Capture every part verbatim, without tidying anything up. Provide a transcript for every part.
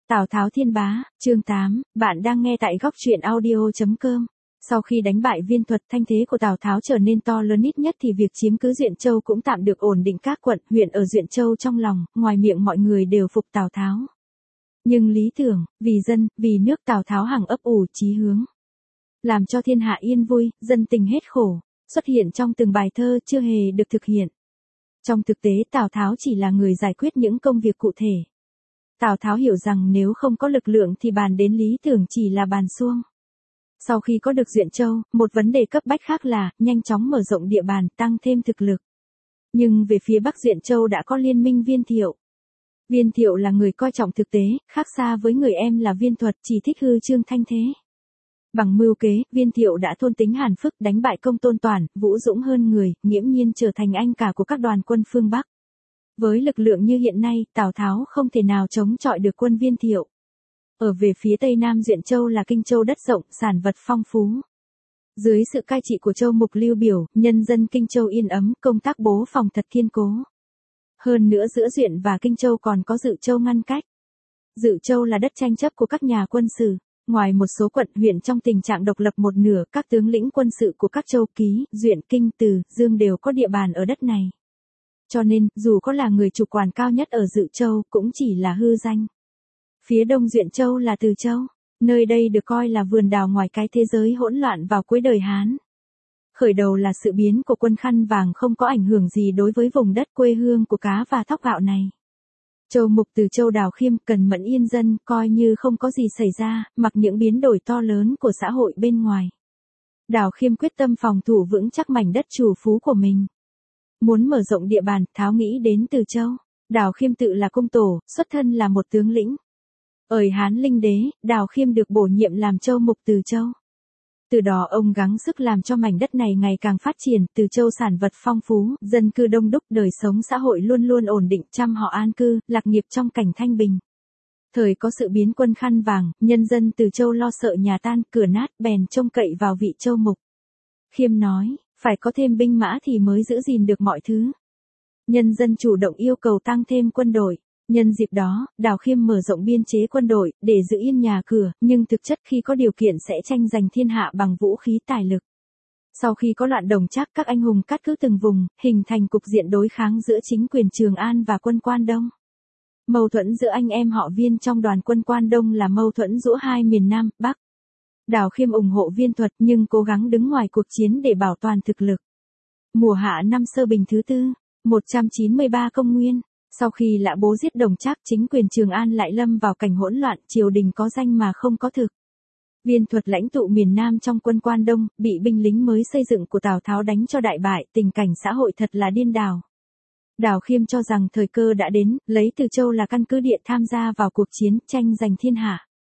Tào Tháo Thiên Bá, chương tám, bạn đang nghe tại góc truyện audio chấm com. Sau khi đánh bại Viên Thuật, thanh thế của Tào Tháo trở nên to lớn, ít nhất thì việc chiếm cứ Duyện Châu cũng tạm được ổn định. Các quận, huyện ở Duyện Châu trong lòng, ngoài miệng mọi người đều phục Tào Tháo. Nhưng lý tưởng, vì dân, vì nước, Tào Tháo hằng ấp ủ chí hướng. Làm cho thiên hạ yên vui, dân tình hết khổ, xuất hiện trong từng bài thơ chưa hề được thực hiện. Trong thực tế Tào Tháo chỉ là người giải quyết những công việc cụ thể. Tào Tháo hiểu rằng nếu không có lực lượng thì bàn đến lý tưởng chỉ là bàn suông. Sau khi có được Duyện Châu, một vấn đề cấp bách khác là nhanh chóng mở rộng địa bàn, tăng thêm thực lực. Nhưng về phía Bắc Duyện Châu đã có liên minh Viên Thiệu. Viên Thiệu là người coi trọng thực tế, khác xa với người em là Viên Thuật chỉ thích hư trương thanh thế. Bằng mưu kế, Viên Thiệu đã thôn tính Hàn Phức, đánh bại Công Tôn Toản, vũ dũng hơn người, nghiễm nhiên trở thành anh cả của các đoàn quân phương Bắc. Với lực lượng như hiện nay, Tào Tháo không thể nào chống chọi được quân Viên Thiệu. Ở về phía tây nam Duyện Châu là Kinh Châu, đất rộng, sản vật phong phú. Dưới sự cai trị của Châu Mục Lưu Biểu, nhân dân Kinh Châu yên ấm, công tác bố phòng thật kiên cố. Hơn nữa giữa Duyện và Kinh Châu còn có Dự Châu ngăn cách. Dự Châu là đất tranh chấp của các nhà quân sự. Ngoài một số quận huyện trong tình trạng độc lập một nửa, các tướng lĩnh quân sự của các châu Ký, Duyện, Kinh, Từ, Dương đều có địa bàn ở đất này. Cho nên, dù có là người chủ quản cao nhất ở Dự Châu, cũng chỉ là hư danh. Phía đông Duyện Châu là Từ Châu, nơi đây được coi là vườn đào ngoài cái thế giới hỗn loạn vào cuối đời Hán. Khởi đầu là sự biến của quân khăn vàng không có ảnh hưởng gì đối với vùng đất quê hương của cá và thóc gạo này. Châu Mục Từ Châu Đào Khiêm cần mẫn yên dân, coi như không có gì xảy ra, mặc những biến đổi to lớn của xã hội bên ngoài. Đào Khiêm quyết tâm phòng thủ vững chắc mảnh đất chủ phú của mình. Muốn mở rộng địa bàn, Tháo nghĩ đến Từ Châu. Đào Khiêm tự là công tổ, xuất thân là một tướng lĩnh. Ở Hán Linh Đế, Đào Khiêm được bổ nhiệm làm Châu Mục Từ Châu. Từ đó ông gắng sức làm cho mảnh đất này ngày càng phát triển, Từ Châu sản vật phong phú, dân cư đông đúc, đời sống xã hội luôn luôn ổn định, trăm họ an cư, lạc nghiệp trong cảnh thanh bình. Thời có sự biến quân khăn vàng, nhân dân Từ Châu lo sợ nhà tan, cửa nát, bèn trông cậy vào vị Châu Mục. Khiêm nói, phải có thêm binh mã thì mới giữ gìn được mọi thứ. Nhân dân chủ động yêu cầu tăng thêm quân đội. Nhân dịp đó, Đào Khiêm mở rộng biên chế quân đội, để giữ yên nhà cửa, nhưng thực chất khi có điều kiện sẽ tranh giành thiên hạ bằng vũ khí tài lực. Sau khi có loạn Đồng Trác, các anh hùng cát cứ từng vùng, hình thành cục diện đối kháng giữa chính quyền Trường An và quân Quan Đông. Mâu thuẫn giữa anh em họ Viên trong đoàn quân Quan Đông là mâu thuẫn giữa hai miền Nam, Bắc. Đào Khiêm ủng hộ Viên Thuật nhưng cố gắng đứng ngoài cuộc chiến để bảo toàn thực lực. Mùa hạ năm Sơ Bình thứ tư, một trăm chín mươi ba công nguyên. Sau khi Lã Bố giết Đồng Trác, chính quyền Trường An lại lâm vào cảnh hỗn loạn, triều đình có danh mà không có thực. Viên Thuật lãnh tụ miền Nam trong quân Quan Đông, bị binh lính mới xây dựng của Tào Tháo đánh cho đại bại, tình cảnh xã hội thật là điên đảo. Đào Khiêm cho rằng thời cơ đã đến, lấy Từ Châu là căn cứ địa tham gia vào cuộc chiến, tranh giành thiên hạ.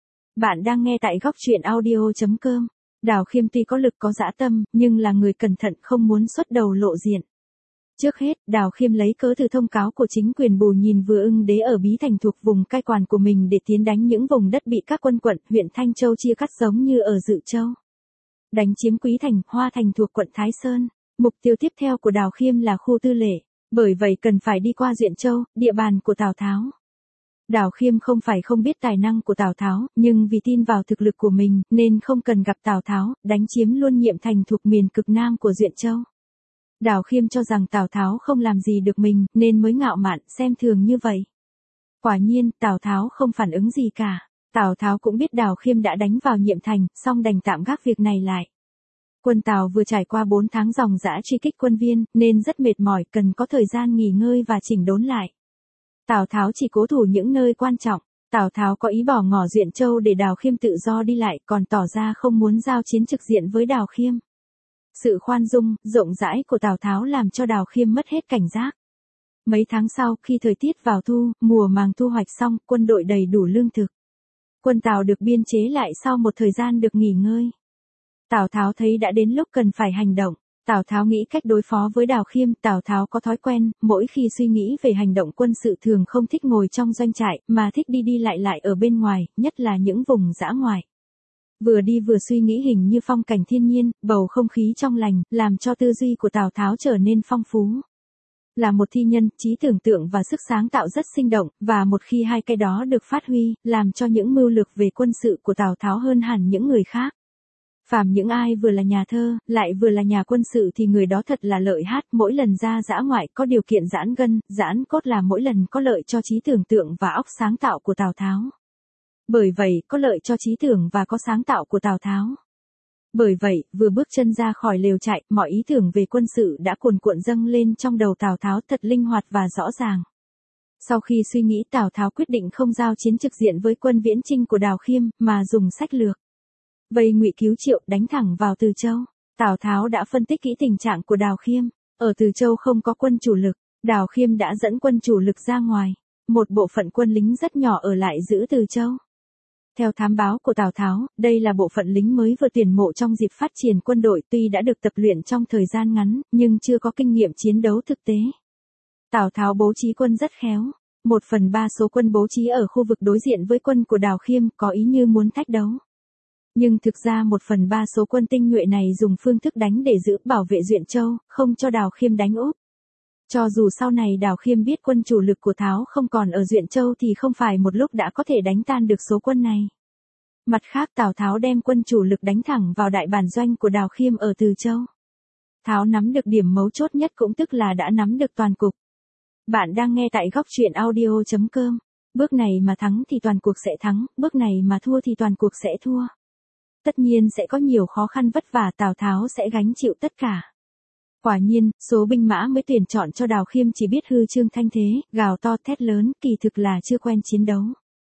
Bạn đang nghe tại góc truyện audio chấm com. Đào Khiêm tuy có lực có dã tâm, nhưng là người cẩn thận, không muốn xuất đầu lộ diện. Trước hết, Đào Khiêm lấy cớ từ thông cáo của chính quyền Bù Nhìn Vừa Ưng Đế ở Bí Thành thuộc vùng cai quản của mình để tiến đánh những vùng đất bị các quân quận, huyện Thanh Châu chia cắt giống như ở Dự Châu. Đánh chiếm Quý Thành, Hoa Thành thuộc quận Thái Sơn. Mục tiêu tiếp theo của Đào Khiêm là khu Tư Lệ, bởi vậy cần phải đi qua Duyện Châu, địa bàn của Tào Tháo. Đào Khiêm không phải không biết tài năng của Tào Tháo, nhưng vì tin vào thực lực của mình, nên không cần gặp Tào Tháo, đánh chiếm luôn Nhiệm Thành thuộc miền cực nam của Duyện Châu. Đào Khiêm cho rằng Tào Tháo không làm gì được mình, nên mới ngạo mạn, xem thường như vậy. Quả nhiên, Tào Tháo không phản ứng gì cả. Tào Tháo cũng biết Đào Khiêm đã đánh vào Nhiệm Thành, song đành tạm gác việc này lại. Quân Tào vừa trải qua bốn tháng ròng rã truy kích quân Viên, nên rất mệt mỏi, cần có thời gian nghỉ ngơi và chỉnh đốn lại. Tào Tháo chỉ cố thủ những nơi quan trọng. Tào Tháo có ý bỏ ngỏ Duyện Châu để Đào Khiêm tự do đi lại, còn tỏ ra không muốn giao chiến trực diện với Đào Khiêm. Sự khoan dung, rộng rãi của Tào Tháo làm cho Đào Khiêm mất hết cảnh giác. Mấy tháng sau, khi thời tiết vào thu, mùa màng thu hoạch xong, quân đội đầy đủ lương thực. Quân Tào được biên chế lại sau một thời gian được nghỉ ngơi. Tào Tháo thấy đã đến lúc cần phải hành động. Tào Tháo nghĩ cách đối phó với Đào Khiêm. Tào Tháo có thói quen, mỗi khi suy nghĩ về hành động quân sự thường không thích ngồi trong doanh trại, mà thích đi đi lại lại ở bên ngoài, nhất là những vùng dã ngoại. Vừa đi vừa suy nghĩ hình như phong cảnh thiên nhiên, bầu không khí trong lành, làm cho tư duy của Tào Tháo trở nên phong phú. là một thi nhân, trí tưởng tượng và sức sáng tạo rất sinh động, và một khi hai cái đó được phát huy, làm cho những mưu lược về quân sự của Tào Tháo hơn hẳn những người khác. Phàm những ai vừa là nhà thơ, lại vừa là nhà quân sự thì người đó thật là lợi hát, mỗi lần ra dã ngoại có điều kiện giãn gân, giãn cốt là mỗi lần có lợi cho trí tưởng tượng và óc sáng tạo của Tào Tháo. Bởi vậy, có lợi cho trí tưởng và có sáng tạo của Tào Tháo. Bởi vậy, vừa bước chân ra khỏi lều trại, mọi ý tưởng về quân sự đã cuồn cuộn dâng lên trong đầu Tào Tháo thật linh hoạt và rõ ràng. Sau khi suy nghĩ, Tào Tháo quyết định không giao chiến trực diện với quân viễn chinh của Đào Khiêm, mà dùng sách lược vây ngụy cứu Triệu, đánh thẳng vào Từ Châu. Tào Tháo đã phân tích kỹ tình trạng của Đào Khiêm. Ở Từ Châu không có quân chủ lực, Đào Khiêm đã dẫn quân chủ lực ra ngoài. Một bộ phận quân lính rất nhỏ ở lại giữ Từ Châu. Theo thám báo của Tào Tháo, đây là bộ phận lính mới vừa tuyển mộ trong dịp phát triển quân đội, tuy đã được tập luyện trong thời gian ngắn, nhưng chưa có kinh nghiệm chiến đấu thực tế. Tào Tháo bố trí quân rất khéo. Một phần ba số quân bố trí ở khu vực đối diện với quân của Đào Khiêm, có ý như muốn thách đấu. Nhưng thực ra một phần ba số quân tinh nhuệ này dùng phương thức đánh để giữ bảo vệ Duyện Châu, không cho Đào Khiêm đánh úp. Cho dù sau này Đào Khiêm biết quân chủ lực của Tháo không còn ở Duyện Châu thì không phải một lúc đã có thể đánh tan được số quân này. Mặt khác, Tào Tháo đem quân chủ lực đánh thẳng vào đại bản doanh của Đào Khiêm ở Từ Châu. Tháo nắm được điểm mấu chốt nhất, cũng tức là đã nắm được toàn cục. Bạn đang nghe tại góc truyện audio chấm com. Bước này mà thắng thì toàn cuộc sẽ thắng, bước này mà thua thì toàn cuộc sẽ thua. Tất nhiên sẽ có nhiều khó khăn vất vả, Tào Tháo sẽ gánh chịu tất cả. Quả nhiên, số binh mã mới tuyển chọn cho Đào Khiêm chỉ biết hư trương thanh thế, gào to thét lớn, kỳ thực là chưa quen chiến đấu.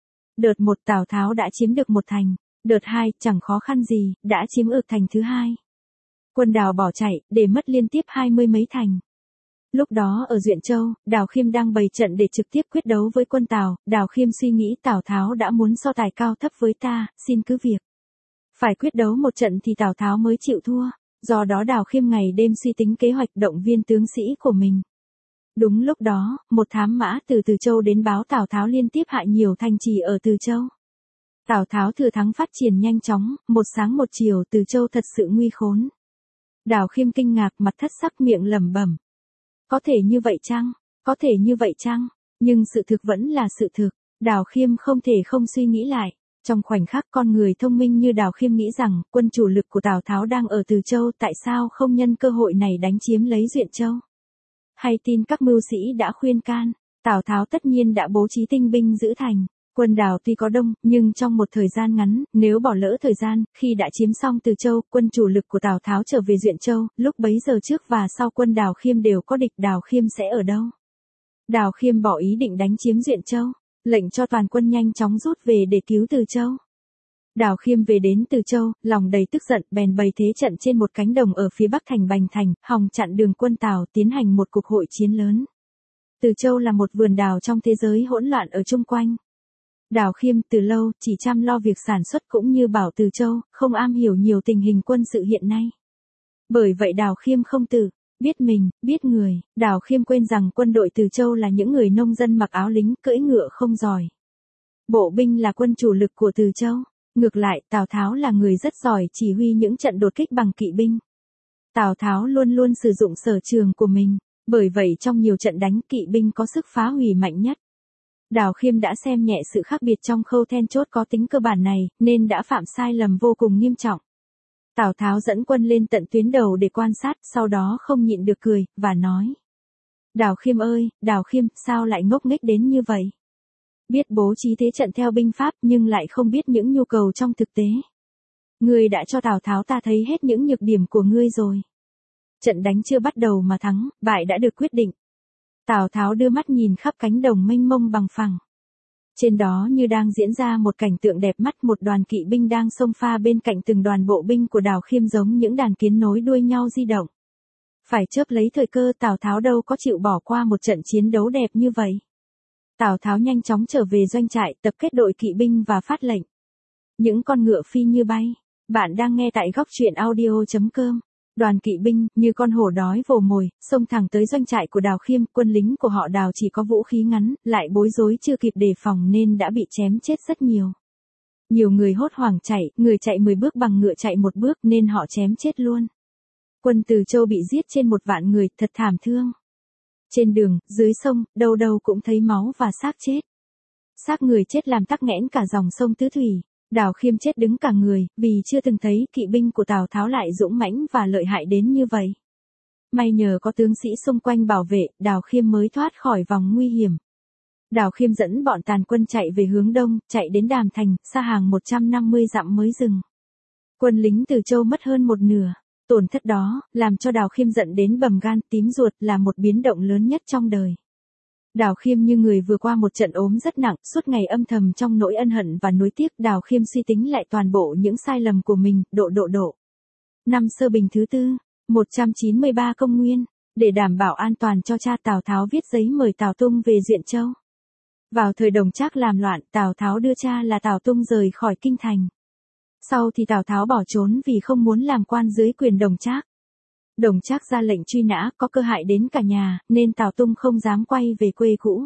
Đợt một Tào Tháo đã chiếm được một thành, đợt hai chẳng khó khăn gì, đã chiếm được thành thứ hai. Quân Đào bỏ chạy, để mất liên tiếp hai mươi mấy thành. Lúc đó ở Duyện Châu, Đào Khiêm đang bày trận để trực tiếp quyết đấu với quân Tào. Đào Khiêm suy nghĩ Tào Tháo đã muốn so tài cao thấp với ta, xin cứ việc. Phải quyết đấu một trận thì Tào Tháo mới chịu thua. Do đó Đào Khiêm ngày đêm suy tính kế hoạch, động viên tướng sĩ của mình. Đúng lúc đó, một thám mã từ Từ Châu đến báo Tào Tháo liên tiếp hại nhiều thành trì ở Từ Châu. Tào Tháo thừa thắng phát triển nhanh chóng, một sáng một chiều Từ Châu thật sự nguy khốn. Đào Khiêm kinh ngạc, mặt thất sắc, miệng lẩm bẩm. Có thể như vậy chăng? Có thể như vậy chăng? Nhưng sự thực vẫn là sự thực. Đào Khiêm không thể không suy nghĩ lại. Trong khoảnh khắc, con người thông minh như Đào Khiêm nghĩ rằng, quân chủ lực của Tào Tháo đang ở Từ Châu, tại sao không nhân cơ hội này đánh chiếm lấy Duyện Châu? Hay tin các mưu sĩ đã khuyên can, Tào Tháo tất nhiên đã bố trí tinh binh giữ thành. Quân Đào tuy có đông, nhưng trong một thời gian ngắn, nếu bỏ lỡ thời gian, khi đã chiếm xong Từ Châu, quân chủ lực của Tào Tháo trở về Duyện Châu, lúc bấy giờ trước và sau quân Đào Khiêm đều có địch, Đào Khiêm sẽ ở đâu? Đào Khiêm bỏ ý định đánh chiếm Duyện Châu, lệnh cho toàn quân nhanh chóng rút về để cứu Từ Châu. Đào Khiêm về đến Từ Châu, lòng đầy tức giận, bèn bày thế trận trên một cánh đồng ở phía bắc thành Bành Thành, hòng chặn đường quân Tào tiến hành một cuộc hội chiến lớn. Từ Châu là một vườn đào trong thế giới hỗn loạn ở chung quanh. Đào Khiêm từ lâu chỉ chăm lo việc sản xuất cũng như bảo Từ Châu, không am hiểu nhiều tình hình quân sự hiện nay. Bởi vậy Đào Khiêm không tự biết mình, biết người. Đào Khiêm quên rằng quân đội Từ Châu là những người nông dân mặc áo lính, cưỡi ngựa không giỏi. Bộ binh là quân chủ lực của Từ Châu. Ngược lại, Tào Tháo là người rất giỏi chỉ huy những trận đột kích bằng kỵ binh. Tào Tháo luôn luôn sử dụng sở trường của mình, bởi vậy trong nhiều trận đánh, kỵ binh có sức phá hủy mạnh nhất. Đào Khiêm đã xem nhẹ sự khác biệt trong khâu then chốt có tính cơ bản này, nên đã phạm sai lầm vô cùng nghiêm trọng. Tào Tháo dẫn quân lên tận tuyến đầu để quan sát, sau đó không nhịn được cười, và nói. Đào Khiêm ơi, Đào Khiêm, sao lại ngốc nghếch đến như vậy? Biết bố trí thế trận theo binh pháp nhưng lại không biết những nhu cầu trong thực tế. Ngươi đã cho Tào Tháo ta thấy hết những nhược điểm của ngươi rồi. Trận đánh chưa bắt đầu mà thắng, bại đã được quyết định. Tào Tháo đưa mắt nhìn khắp cánh đồng mênh mông bằng phẳng. Trên đó như đang diễn ra một cảnh tượng đẹp mắt, một đoàn kỵ binh đang xông pha bên cạnh từng đoàn bộ binh của Đào Khiêm giống những đàn kiến nối đuôi nhau di động. Phải chớp lấy thời cơ, Tào Tháo đâu có chịu bỏ qua một trận chiến đấu đẹp như vậy. Tào Tháo nhanh chóng trở về doanh trại, tập kết đội kỵ binh và phát lệnh. Những con ngựa phi như bay. Bạn đang nghe tại góc truyện audio chấm com. Đoàn kỵ binh, như con hổ đói vồ mồi, xông thẳng tới doanh trại của Đào Khiêm. Quân lính của họ Đào chỉ có vũ khí ngắn, lại bối rối chưa kịp đề phòng nên đã bị chém chết rất nhiều. Nhiều người hốt hoảng chạy, người chạy mười bước bằng ngựa chạy một bước nên họ chém chết luôn. Quân Từ Châu bị giết trên một vạn người, thật thảm thương. Trên đường, dưới sông, đâu đâu cũng thấy máu và xác chết. Xác người chết làm tắc nghẽn cả dòng sông Tứ Thủy. Đào Khiêm chết đứng cả người, vì chưa từng thấy kỵ binh của Tào Tháo lại dũng mãnh và lợi hại đến như vậy. May nhờ có tướng sĩ xung quanh bảo vệ, Đào Khiêm mới thoát khỏi vòng nguy hiểm. Đào Khiêm dẫn bọn tàn quân chạy về hướng đông, chạy đến Đàm Thành, xa hàng một trăm năm mươi dặm mới dừng. Quân lính Từ Châu mất hơn một nửa. Tổn thất đó, làm cho Đào Khiêm giận đến bầm gan tím ruột, là một biến động lớn nhất trong đời. Đào Khiêm như người vừa qua một trận ốm rất nặng, suốt ngày âm thầm trong nỗi ân hận và nuối tiếc. Đào Khiêm suy tính lại toàn bộ những sai lầm của mình, độ độ độ. Năm Sơ Bình thứ tư, một trăm chín mươi ba công nguyên, để đảm bảo an toàn cho cha Tào Tháo viết giấy mời Tào Tung về Duyện Châu. Vào thời Đồng Trác làm loạn, Tào Tháo đưa cha là Tào Tung rời khỏi kinh thành. Sau thì Tào Tháo bỏ trốn vì không muốn làm quan dưới quyền Đồng Trác. Đồng Trác ra lệnh truy nã, có cơ hại đến cả nhà, nên Tào Tung không dám quay về quê cũ.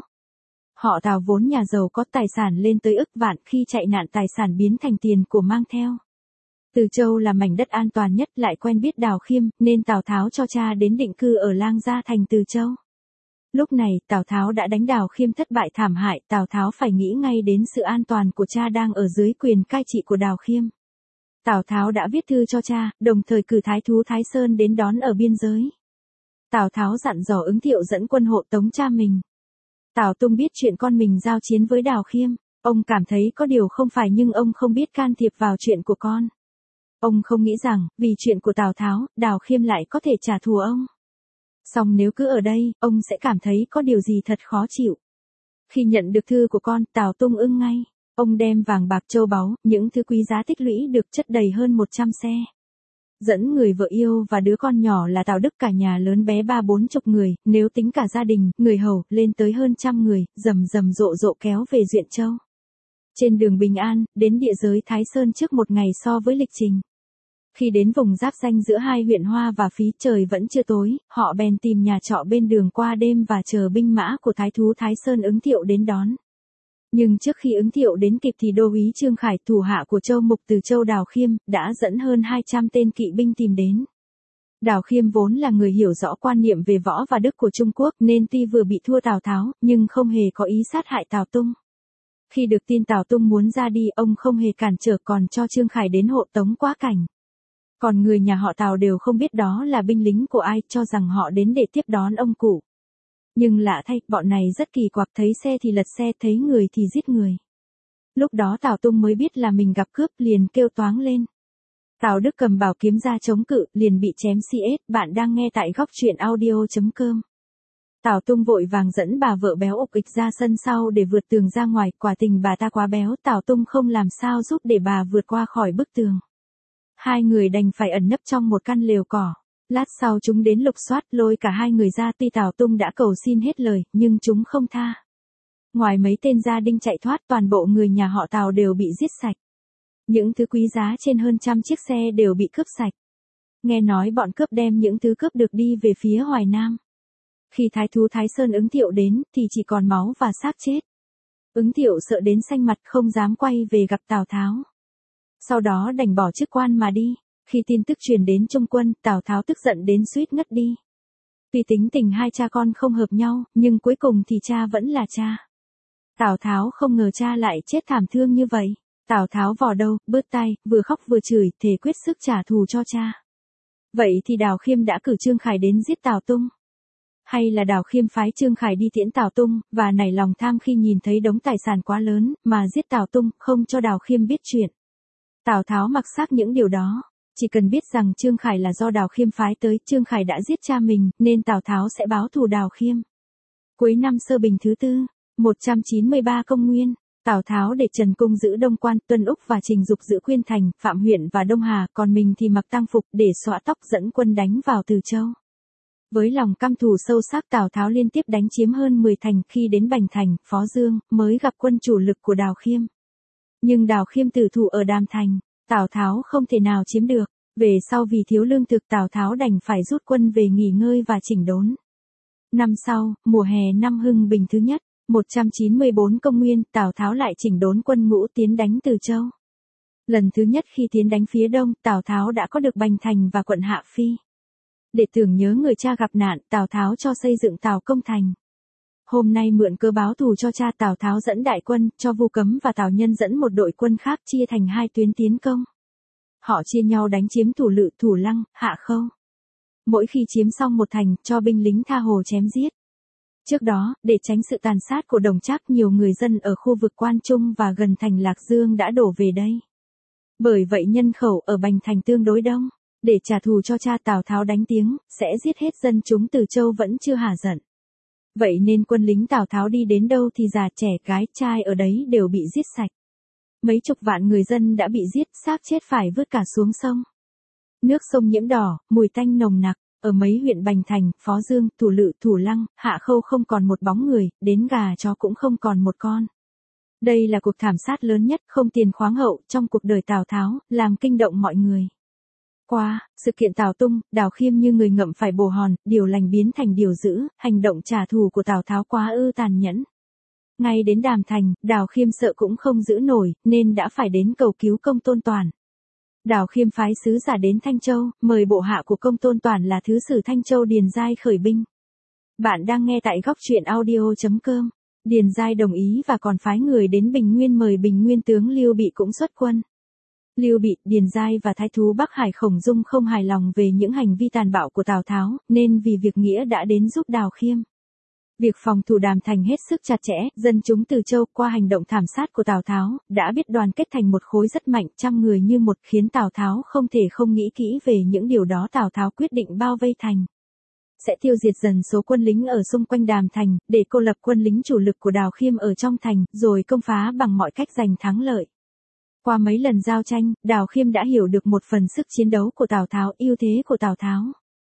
Họ Tào vốn nhà giàu có tài sản lên tới ức vạn, khi chạy nạn tài sản biến thành tiền của mang theo. Từ Châu là mảnh đất an toàn nhất, lại quen biết Đào Khiêm, nên Tào Tháo cho cha đến định cư ở Lang Gia thành Từ Châu. Lúc này, Tào Tháo đã đánh Đào Khiêm thất bại thảm hại, Tào Tháo phải nghĩ ngay đến sự an toàn của cha đang ở dưới quyền cai trị của Đào Khiêm. Tào Tháo đã viết thư cho cha, đồng thời cử thái thú Thái Sơn đến đón ở biên giới. Tào Tháo dặn dò Ứng Thiệu dẫn quân hộ tống cha mình. Tào Tung biết chuyện con mình giao chiến với Đào Khiêm, ông cảm thấy có điều không phải nhưng ông không biết can thiệp vào chuyện của con. Ông không nghĩ rằng, vì chuyện của Tào Tháo, Đào Khiêm lại có thể trả thù ông. Song nếu cứ ở đây, ông sẽ cảm thấy có điều gì thật khó chịu. Khi nhận được thư của con, Tào Tung ưng ngay. Ông đem vàng bạc châu báu, những thứ quý giá tích lũy được chất đầy hơn một trăm xe. Dẫn người vợ yêu và đứa con nhỏ là Tào Đức cả nhà lớn bé ba bốn chục người, nếu tính cả gia đình, người hầu, lên tới hơn trăm người, rầm rầm rộ rộ kéo về Duyện Châu. Trên đường bình an, đến địa giới Thái Sơn trước một ngày so với lịch trình. Khi đến vùng giáp ranh giữa hai huyện Hoa và Phí, trời vẫn chưa tối, họ bèn tìm nhà trọ bên đường qua đêm và chờ binh mã của thái thú Thái Sơn Ứng Thiệu đến đón. Nhưng trước khi Ứng Thiệu đến kịp thì đô úy Trương Khải, thủ hạ của Châu Mục Từ Châu Đào Khiêm, đã dẫn hơn hai trăm tên kỵ binh tìm đến. Đào Khiêm vốn là người hiểu rõ quan niệm về võ và đức của Trung Quốc, nên tuy vừa bị thua Tào Tháo, nhưng không hề có ý sát hại Tào Tung. Khi được tin Tào Tung muốn ra đi, ông không hề cản trở, còn cho Trương Khải đến hộ tống quá cảnh. Còn người nhà họ Tào đều không biết đó là binh lính của ai, cho rằng họ đến để tiếp đón ông cụ. Nhưng lạ thay, bọn này rất kỳ quặc, thấy xe thì lật xe, thấy người thì giết người. Lúc đó Tào Tung mới biết là mình gặp cướp, liền kêu toáng lên. Tào Đức cầm bảo kiếm ra chống cự, liền bị chém xi ết. Bạn đang nghe tại góc truyện audio chấm com. Tào Tung vội vàng dẫn bà vợ béo ục ịch ra sân sau để vượt tường ra ngoài, quả tình bà ta quá béo, Tào Tung không làm sao giúp để bà vượt qua khỏi bức tường. Hai người đành phải ẩn nấp trong một căn lều cỏ. Lát sau chúng đến lục soát, lôi cả hai người ra, tuy Tào Tung đã cầu xin hết lời, nhưng chúng không tha. Ngoài mấy tên gia đinh chạy thoát, toàn bộ người nhà họ Tào đều bị giết sạch. Những thứ quý giá trên hơn trăm chiếc xe đều bị cướp sạch. Nghe nói bọn cướp đem những thứ cướp được đi về phía Hoài Nam. Khi thái thú Thái Sơn Ứng Thiệu đến, thì chỉ còn máu và xác chết. Ứng Thiệu sợ đến xanh mặt, không dám quay về gặp Tào Tháo. Sau đó đành bỏ chức quan mà đi. Khi tin tức truyền đến Trung quân, Tào Tháo tức giận đến suýt ngất đi. Vì tính tình hai cha con không hợp nhau, nhưng cuối cùng thì cha vẫn là cha. Tào Tháo không ngờ cha lại chết thảm thương như vậy. Tào Tháo vò đầu, bứt tay, vừa khóc vừa chửi, thề quyết sức trả thù cho cha. Vậy thì Đào Khiêm đã cử Trương Khải đến giết Tào Tung? Hay là Đào Khiêm phái Trương Khải đi tiễn Tào Tung, và nảy lòng tham khi nhìn thấy đống tài sản quá lớn, mà giết Tào Tung, không cho Đào Khiêm biết chuyện? Tào Tháo mặc xác những điều đó. Chỉ cần biết rằng Trương Khải là do Đào Khiêm phái tới, Trương Khải đã giết cha mình, nên Tào Tháo sẽ báo thù Đào Khiêm. Cuối năm Sơ Bình thứ tư, một trăm chín mươi ba công nguyên, Tào Tháo để Trần Cung giữ Đông Quan, Tuân Úc và Trình Dục giữ Quyên Thành, Phạm Huyện và Đông Hà, còn mình thì mặc tang phục để xõa tóc dẫn quân đánh vào Từ Châu. Với lòng căm thù sâu sắc, Tào Tháo liên tiếp đánh chiếm hơn mười thành, khi đến Bành Thành, Phó Dương, mới gặp quân chủ lực của Đào Khiêm. Nhưng Đào Khiêm tử thủ ở Đàm Thành, Tào Tháo không thể nào chiếm được. Về sau vì thiếu lương thực, Tào Tháo đành phải rút quân về nghỉ ngơi và chỉnh đốn. Năm sau, mùa hè năm Hưng Bình thứ nhất, một trăm chín mươi bốn công nguyên, Tào Tháo lại chỉnh đốn quân ngũ tiến đánh Từ Châu. Lần thứ nhất khi tiến đánh phía đông, Tào Tháo đã có được Bành Thành và quận Hạ Phi. Để tưởng nhớ người cha gặp nạn, Tào Tháo cho xây dựng Tào Công Thành. Hôm nay mượn cớ báo thù cho cha, Tào Tháo dẫn đại quân, cho Vu Cấm và Tào Nhân dẫn một đội quân khác chia thành hai tuyến tiến công. Họ chia nhau đánh chiếm Thủ Lự, Thủ Lăng, Hạ Khâu. Mỗi khi chiếm xong một thành, cho binh lính tha hồ chém giết. Trước đó, để tránh sự tàn sát của Đồng Trác, nhiều người dân ở khu vực Quan Trung và gần thành Lạc Dương đã đổ về đây. Bởi vậy nhân khẩu ở Bành Thành tương đối đông. Để trả thù cho cha, Tào Tháo đánh tiếng, sẽ giết hết dân chúng Từ Châu vẫn chưa hả giận. Vậy nên quân lính Tào Tháo đi đến đâu thì già trẻ gái trai ở đấy đều bị giết sạch. Mấy chục vạn người dân đã bị giết, xác chết phải vứt cả xuống sông. Nước sông nhiễm đỏ, mùi tanh nồng nặc, ở mấy huyện Bành Thành, Phó Dương, Thủ Lự, Thủ Lăng, Hạ Khâu không còn một bóng người, đến gà chó cũng không còn một con. Đây là cuộc thảm sát lớn nhất không tiền khoáng hậu trong cuộc đời Tào Tháo, làm kinh động mọi người. Qua, sự kiện Tào Tung, Đào Khiêm như người ngậm phải bồ hòn, điều lành biến thành điều dữ, hành động trả thù của Tào Tháo quá ư tàn nhẫn. Ngay đến Đàm Thành, Đào Khiêm sợ cũng không giữ nổi, nên đã phải đến cầu cứu Công Tôn Toàn. Đào Khiêm phái sứ giả đến Thanh Châu, mời bộ hạ của Công Tôn Toàn là Thứ sử Thanh Châu Điền Giai khởi binh. Bạn đang nghe tại góc truyện audio chấm com. Điền Giai đồng ý và còn phái người đến Bình Nguyên mời Bình Nguyên tướng Lưu Bị cũng xuất quân. Lưu Bị, Điền Giai và Thái thú Bắc Hải Khổng Dung không hài lòng về những hành vi tàn bạo của Tào Tháo, nên vì việc nghĩa đã đến giúp Đào Khiêm. Việc phòng thủ Đàm Thành hết sức chặt chẽ, dân chúng Từ Châu qua hành động thảm sát của Tào Tháo, đã biết đoàn kết thành một khối rất mạnh, trăm người như một, khiến Tào Tháo không thể không nghĩ kỹ về những điều đó. Tào Tháo quyết định bao vây thành. Sẽ tiêu diệt dần số quân lính ở xung quanh Đàm Thành, để cô lập quân lính chủ lực của Đào Khiêm ở trong thành, rồi công phá bằng mọi cách giành thắng lợi. Qua mấy lần giao tranh, Đào Khiêm đã hiểu được một phần sức chiến đấu của Tào Tháo, ưu thế của Tào Tháo.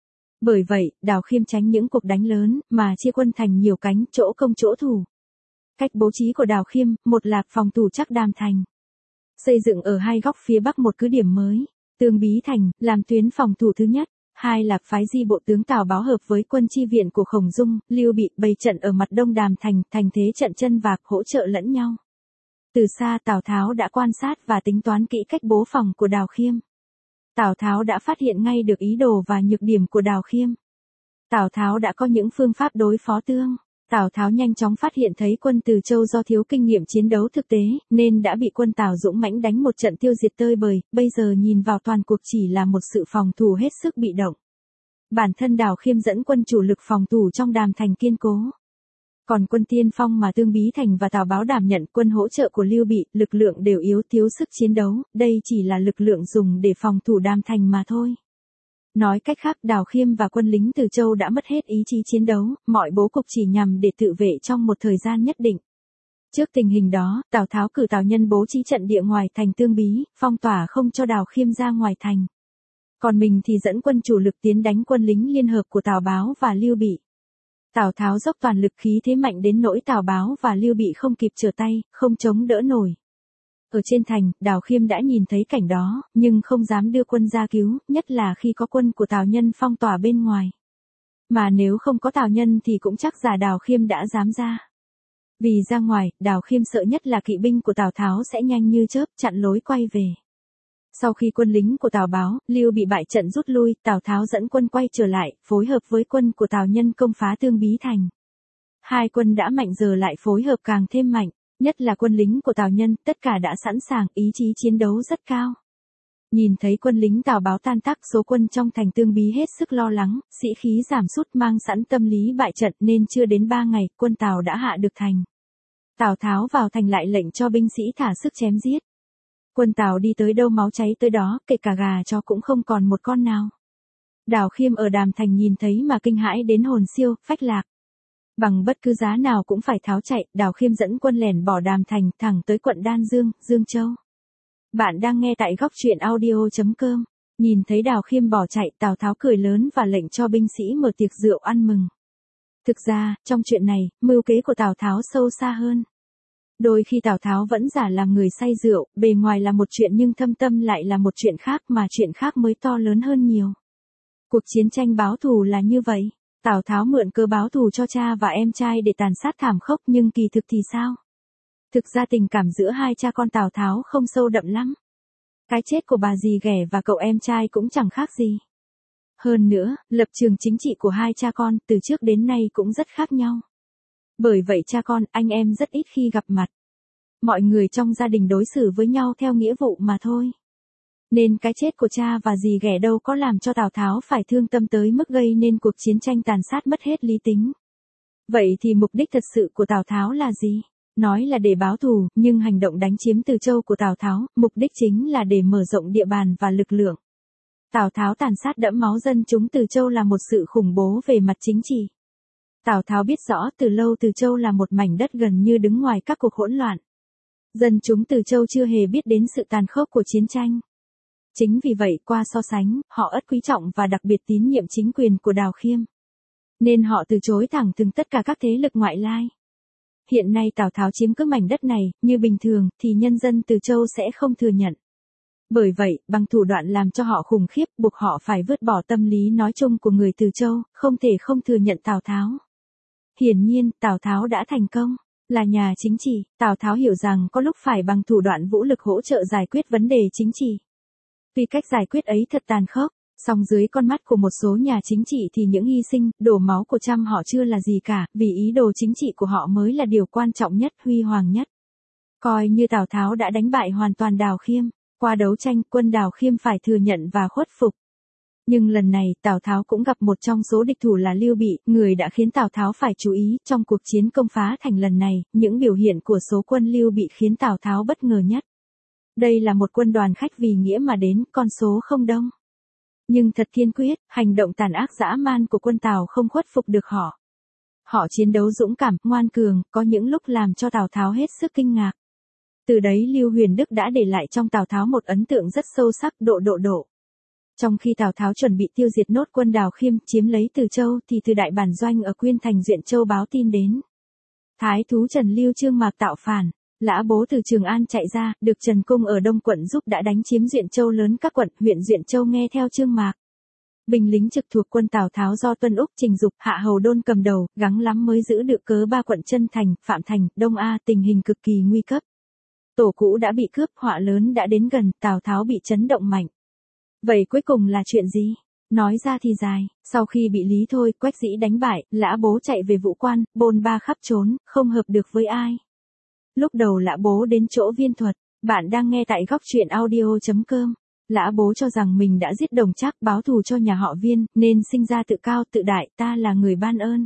Bởi vậy, Đào Khiêm tránh những cuộc đánh lớn, mà chia quân thành nhiều cánh, chỗ công chỗ thủ. Cách bố trí của Đào Khiêm, một là phòng thủ chắc Đàm Thành. Xây dựng ở hai góc phía bắc một cứ điểm mới, Tương Bí Thành, làm tuyến phòng thủ thứ nhất. Hai là phái di bộ tướng Tào Báo hợp với quân chi viện của Khổng Dung, Lưu Bị bày trận ở mặt đông Đàm Thành, thành thế trận chân vạc hỗ trợ lẫn nhau. Từ xa Tào Tháo đã quan sát và tính toán kỹ cách bố phòng của Đào Khiêm. Tào Tháo đã phát hiện ngay được ý đồ và nhược điểm của Đào Khiêm. Tào Tháo đã có những phương pháp đối phó tương. Tào Tháo nhanh chóng phát hiện thấy quân Từ Châu do thiếu kinh nghiệm chiến đấu thực tế, nên đã bị quân Tào dũng mãnh đánh một trận tiêu diệt tơi bời, bây giờ nhìn vào toàn cuộc chỉ là một sự phòng thủ hết sức bị động. Bản thân Đào Khiêm dẫn quân chủ lực phòng thủ trong Đàm Thành kiên cố. Còn quân tiên phong mà Tương Bí Thành và Tào Báo đảm nhận quân hỗ trợ của Lưu Bị, lực lượng đều yếu thiếu sức chiến đấu, đây chỉ là lực lượng dùng để phòng thủ Đàm Thành mà thôi. Nói cách khác, Đào Khiêm và quân lính Từ Châu đã mất hết ý chí chiến đấu, mọi bố cục chỉ nhằm để tự vệ trong một thời gian nhất định. Trước tình hình đó, Tào Tháo cử Tào Nhân bố trí trận địa ngoài thành Tương Bí, phong tỏa không cho Đào Khiêm ra ngoài thành. Còn mình thì dẫn quân chủ lực tiến đánh quân lính liên hợp của Tào Báo và Lưu Bị. Tào Tháo dốc toàn lực, khí thế mạnh đến nỗi Tào Báo và Lưu Bị không kịp trở tay, không chống đỡ nổi. Ở trên thành, Đào Khiêm đã nhìn thấy cảnh đó, nhưng không dám đưa quân ra cứu, nhất là khi có quân của Tào Nhân phong tỏa bên ngoài. Mà nếu không có Tào Nhân thì cũng chắc già Đào Khiêm đã dám ra. Vì ra ngoài, Đào Khiêm sợ nhất là kỵ binh của Tào Tháo sẽ nhanh như chớp chặn lối quay về. Sau khi quân lính của Tào Báo, Lưu Bị bại trận rút lui, Tào Tháo dẫn quân quay trở lại, phối hợp với quân của Tào Nhân công phá Tương Bí Thành. Hai quân đã mạnh giờ lại phối hợp càng thêm mạnh, nhất là quân lính của Tào Nhân, tất cả đã sẵn sàng, ý chí chiến đấu rất cao. Nhìn thấy quân lính Tào Báo tan tác, số quân trong thành Tương Bí hết sức lo lắng, sĩ khí giảm sút, mang sẵn tâm lý bại trận, nên chưa đến ba ngày, quân Tào đã hạ được thành. Tào Tháo vào thành lại lệnh cho binh sĩ thả sức chém giết. Quân Tào đi tới đâu máu cháy tới đó, kể cả gà chó cũng không còn một con nào. Đào Khiêm ở Đàm Thành nhìn thấy mà kinh hãi đến hồn siêu, phách lạc. Bằng bất cứ giá nào cũng phải tháo chạy, Đào Khiêm dẫn quân lẻn bỏ Đàm Thành thẳng tới quận Đan Dương, Dương Châu. Bạn đang nghe tại góc truyện audio chấm com. Nhìn thấy Đào Khiêm bỏ chạy, Tào Tháo cười lớn và lệnh cho binh sĩ mở tiệc rượu ăn mừng. Thực ra, trong chuyện này, mưu kế của Tào Tháo sâu xa hơn. Đôi khi Tào Tháo vẫn giả làm người say rượu, bề ngoài là một chuyện nhưng thâm tâm lại là một chuyện khác, mà chuyện khác mới to lớn hơn nhiều. Cuộc chiến tranh báo thù là như vậy. Tào Tháo mượn cơ báo thù cho cha và em trai để tàn sát thảm khốc, nhưng kỳ thực thì sao? Thực ra tình cảm giữa hai cha con Tào Tháo không sâu đậm lắm. Cái chết của bà dì ghẻ và cậu em trai cũng chẳng khác gì. Hơn nữa, lập trường chính trị của hai cha con từ trước đến nay cũng rất khác nhau. Bởi vậy cha con, anh em rất ít khi gặp mặt. Mọi người trong gia đình đối xử với nhau theo nghĩa vụ mà thôi. Nên cái chết của cha và dì ghẻ đâu có làm cho Tào Tháo phải thương tâm tới mức gây nên cuộc chiến tranh tàn sát mất hết lý tính. Vậy thì mục đích thật sự của Tào Tháo là gì? Nói là để báo thù, nhưng hành động đánh chiếm Từ Châu của Tào Tháo, mục đích chính là để mở rộng địa bàn và lực lượng. Tào Tháo tàn sát đẫm máu dân chúng Từ Châu là một sự khủng bố về mặt chính trị. Tào Tháo biết rõ từ lâu Từ Châu là một mảnh đất gần như đứng ngoài các cuộc hỗn loạn. Dân chúng Từ Châu chưa hề biết đến sự tàn khốc của chiến tranh. Chính vì vậy qua so sánh, họ ất quý trọng và đặc biệt tín nhiệm chính quyền của Đào Khiêm. Nên họ từ chối thẳng thừng tất cả các thế lực ngoại lai. Hiện nay Tào Tháo chiếm cứ mảnh đất này, như bình thường, thì nhân dân Từ Châu sẽ không thừa nhận. Bởi vậy, bằng thủ đoạn làm cho họ khủng khiếp, buộc họ phải vứt bỏ tâm lý nói chung của người Từ Châu, không thể không thừa nhận Tào Tháo. Hiển nhiên, Tào Tháo đã thành công. Là nhà chính trị, Tào Tháo hiểu rằng có lúc phải bằng thủ đoạn vũ lực hỗ trợ giải quyết vấn đề chính trị. Tuy cách giải quyết ấy thật tàn khốc, song dưới con mắt của một số nhà chính trị thì những hy sinh, đổ máu của trăm họ chưa là gì cả, vì ý đồ chính trị của họ mới là điều quan trọng nhất, huy hoàng nhất. Coi như Tào Tháo đã đánh bại hoàn toàn Đào Khiêm, qua đấu tranh quân Đào Khiêm phải thừa nhận và khuất phục. Nhưng lần này Tào Tháo cũng gặp một trong số địch thủ là Lưu Bị, người đã khiến Tào Tháo phải chú ý trong cuộc chiến công phá thành lần này, những biểu hiện của số quân Lưu Bị khiến Tào Tháo bất ngờ nhất. Đây là một quân đoàn khách vì nghĩa mà đến, con số không đông. Nhưng thật kiên quyết, hành động tàn ác dã man của quân Tào không khuất phục được họ. Họ chiến đấu dũng cảm, ngoan cường, có những lúc làm cho Tào Tháo hết sức kinh ngạc. Từ đấy Lưu Huyền Đức đã để lại trong Tào Tháo một ấn tượng rất sâu sắc, độ độ độ. Trong khi Tào Tháo chuẩn bị tiêu diệt nốt quân Đào Khiêm chiếm lấy Từ Châu thì từ đại bản doanh ở Quyên Thành Duyện Châu báo tin đến. Thái thú Trần Lưu Chương Mạc tạo phản, Lã Bố từ Trường An chạy ra, được Trần Cung ở Đông quận giúp đã đánh chiếm Duyện Châu lớn các quận, huyện Duyện Châu nghe theo Chương Mạc. Binh lính trực thuộc quân Tào Tháo do Tuân Úc, Trình Dục, Hạ Hầu Đôn cầm đầu, gắng lắm mới giữ được cớ ba quận Chân Thành, Phạm Thành, Đông A, tình hình cực kỳ nguy cấp. Tổ cũ đã bị cướp, họa lớn đã đến gần, Tào Tháo bị chấn động mạnh. Vậy cuối cùng là chuyện gì? Nói ra thì dài, sau khi bị Lý Thôi, Quách Dĩ đánh bại, Lã Bố chạy về Vũ Quan, bôn ba khắp trốn, không hợp được với ai. Lúc đầu Lã Bố đến chỗ Viên Thuật, bạn đang nghe tại góc truyện audio chấm com. Lã Bố cho rằng mình đã giết Đồng Trác báo thù cho nhà họ Viên, nên sinh ra tự cao tự đại, ta là người ban ơn.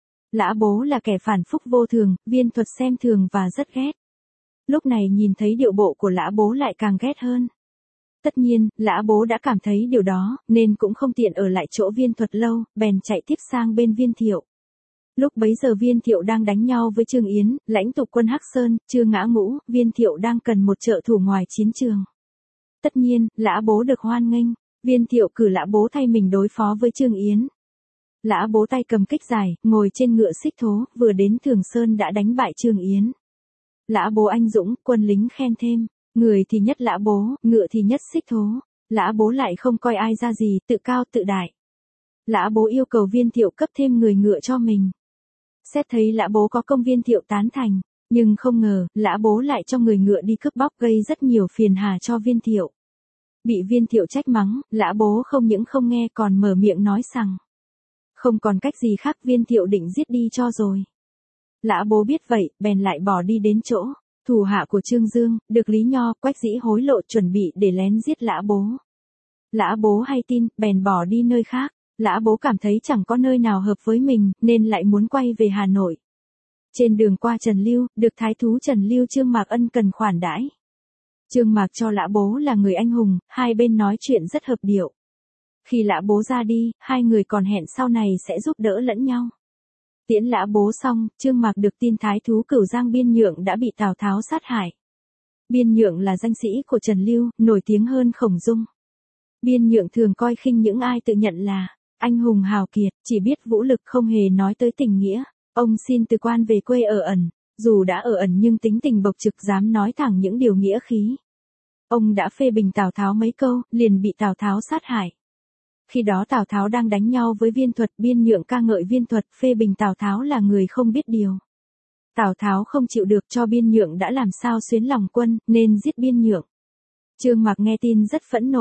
Lã Bố là kẻ phản phúc vô thường, Viên Thuật xem thường và rất ghét. Lúc này nhìn thấy điệu bộ của Lã Bố lại càng ghét hơn. Tất nhiên, Lã Bố đã cảm thấy điều đó, nên cũng không tiện ở lại chỗ Viên Thuật lâu, bèn chạy tiếp sang bên Viên Thiệu. Lúc bấy giờ Viên Thiệu đang đánh nhau với Trương Yến, lãnh tụ quân Hắc Sơn, chưa ngã ngũ, Viên Thiệu đang cần một trợ thủ ngoài chiến trường. Tất nhiên, Lã Bố được hoan nghênh, Viên Thiệu cử Lã Bố thay mình đối phó với Trương Yến. Lã Bố tay cầm kích dài, ngồi trên ngựa xích thố, vừa đến Thường Sơn đã đánh bại Trương Yến. Lã Bố anh dũng, quân lính khen thêm, người thì nhất Lã Bố, ngựa thì nhất xích thố. Lã Bố lại không coi ai ra gì, tự cao tự đại. Lã Bố yêu cầu Viên Thiệu cấp thêm người ngựa cho mình. Xét thấy Lã Bố có công, Viên Thiệu tán thành, nhưng không ngờ, Lã Bố lại cho người ngựa đi cướp bóc, gây rất nhiều phiền hà cho Viên Thiệu. Bị Viên Thiệu trách mắng, Lã Bố không những không nghe còn mở miệng nói rằng không còn cách gì khác, Viên Thiệu định giết đi cho rồi. Lã Bố biết vậy, bèn lại bỏ đi đến chỗ thủ hạ của Trương Dương, được Lý Nho, Quách Dĩ hối lộ chuẩn bị để lén giết Lã Bố. Lã Bố hay tin, bèn bỏ đi nơi khác. Lã Bố cảm thấy chẳng có nơi nào hợp với mình, nên lại muốn quay về Hà Nội. Trên đường qua Trần Lưu, được thái thú Trần Lưu Chương Mạc ân cần khoản đãi. Chương Mạc cho Lã Bố là người anh hùng, hai bên nói chuyện rất hợp điệu. Khi Lã Bố ra đi, hai người còn hẹn sau này sẽ giúp đỡ lẫn nhau. Tiễn Lã Bố xong, Chương Mạc được tin thái thú Cửu Giang Biên Nhượng đã bị Tào Tháo sát hại. Biên Nhượng là danh sĩ của Trần Lưu, nổi tiếng hơn Khổng Dung. Biên Nhượng thường coi khinh những ai tự nhận là anh hùng hào kiệt, chỉ biết vũ lực không hề nói tới tình nghĩa. Ông xin từ quan về quê ở ẩn, dù đã ở ẩn nhưng tính tình bộc trực, dám nói thẳng những điều nghĩa khí. Ông đã phê bình Tào Tháo mấy câu, liền bị Tào Tháo sát hại. Khi đó Tào Tháo đang đánh nhau với Viên Thuật, Biên Nhượng ca ngợi Viên Thuật, phê bình Tào Tháo là người không biết điều. Tào Tháo không chịu được cho Biên Nhượng đã làm sao xuyến lòng quân, nên giết Biên Nhượng. Chương Mạc nghe tin rất phẫn nộ,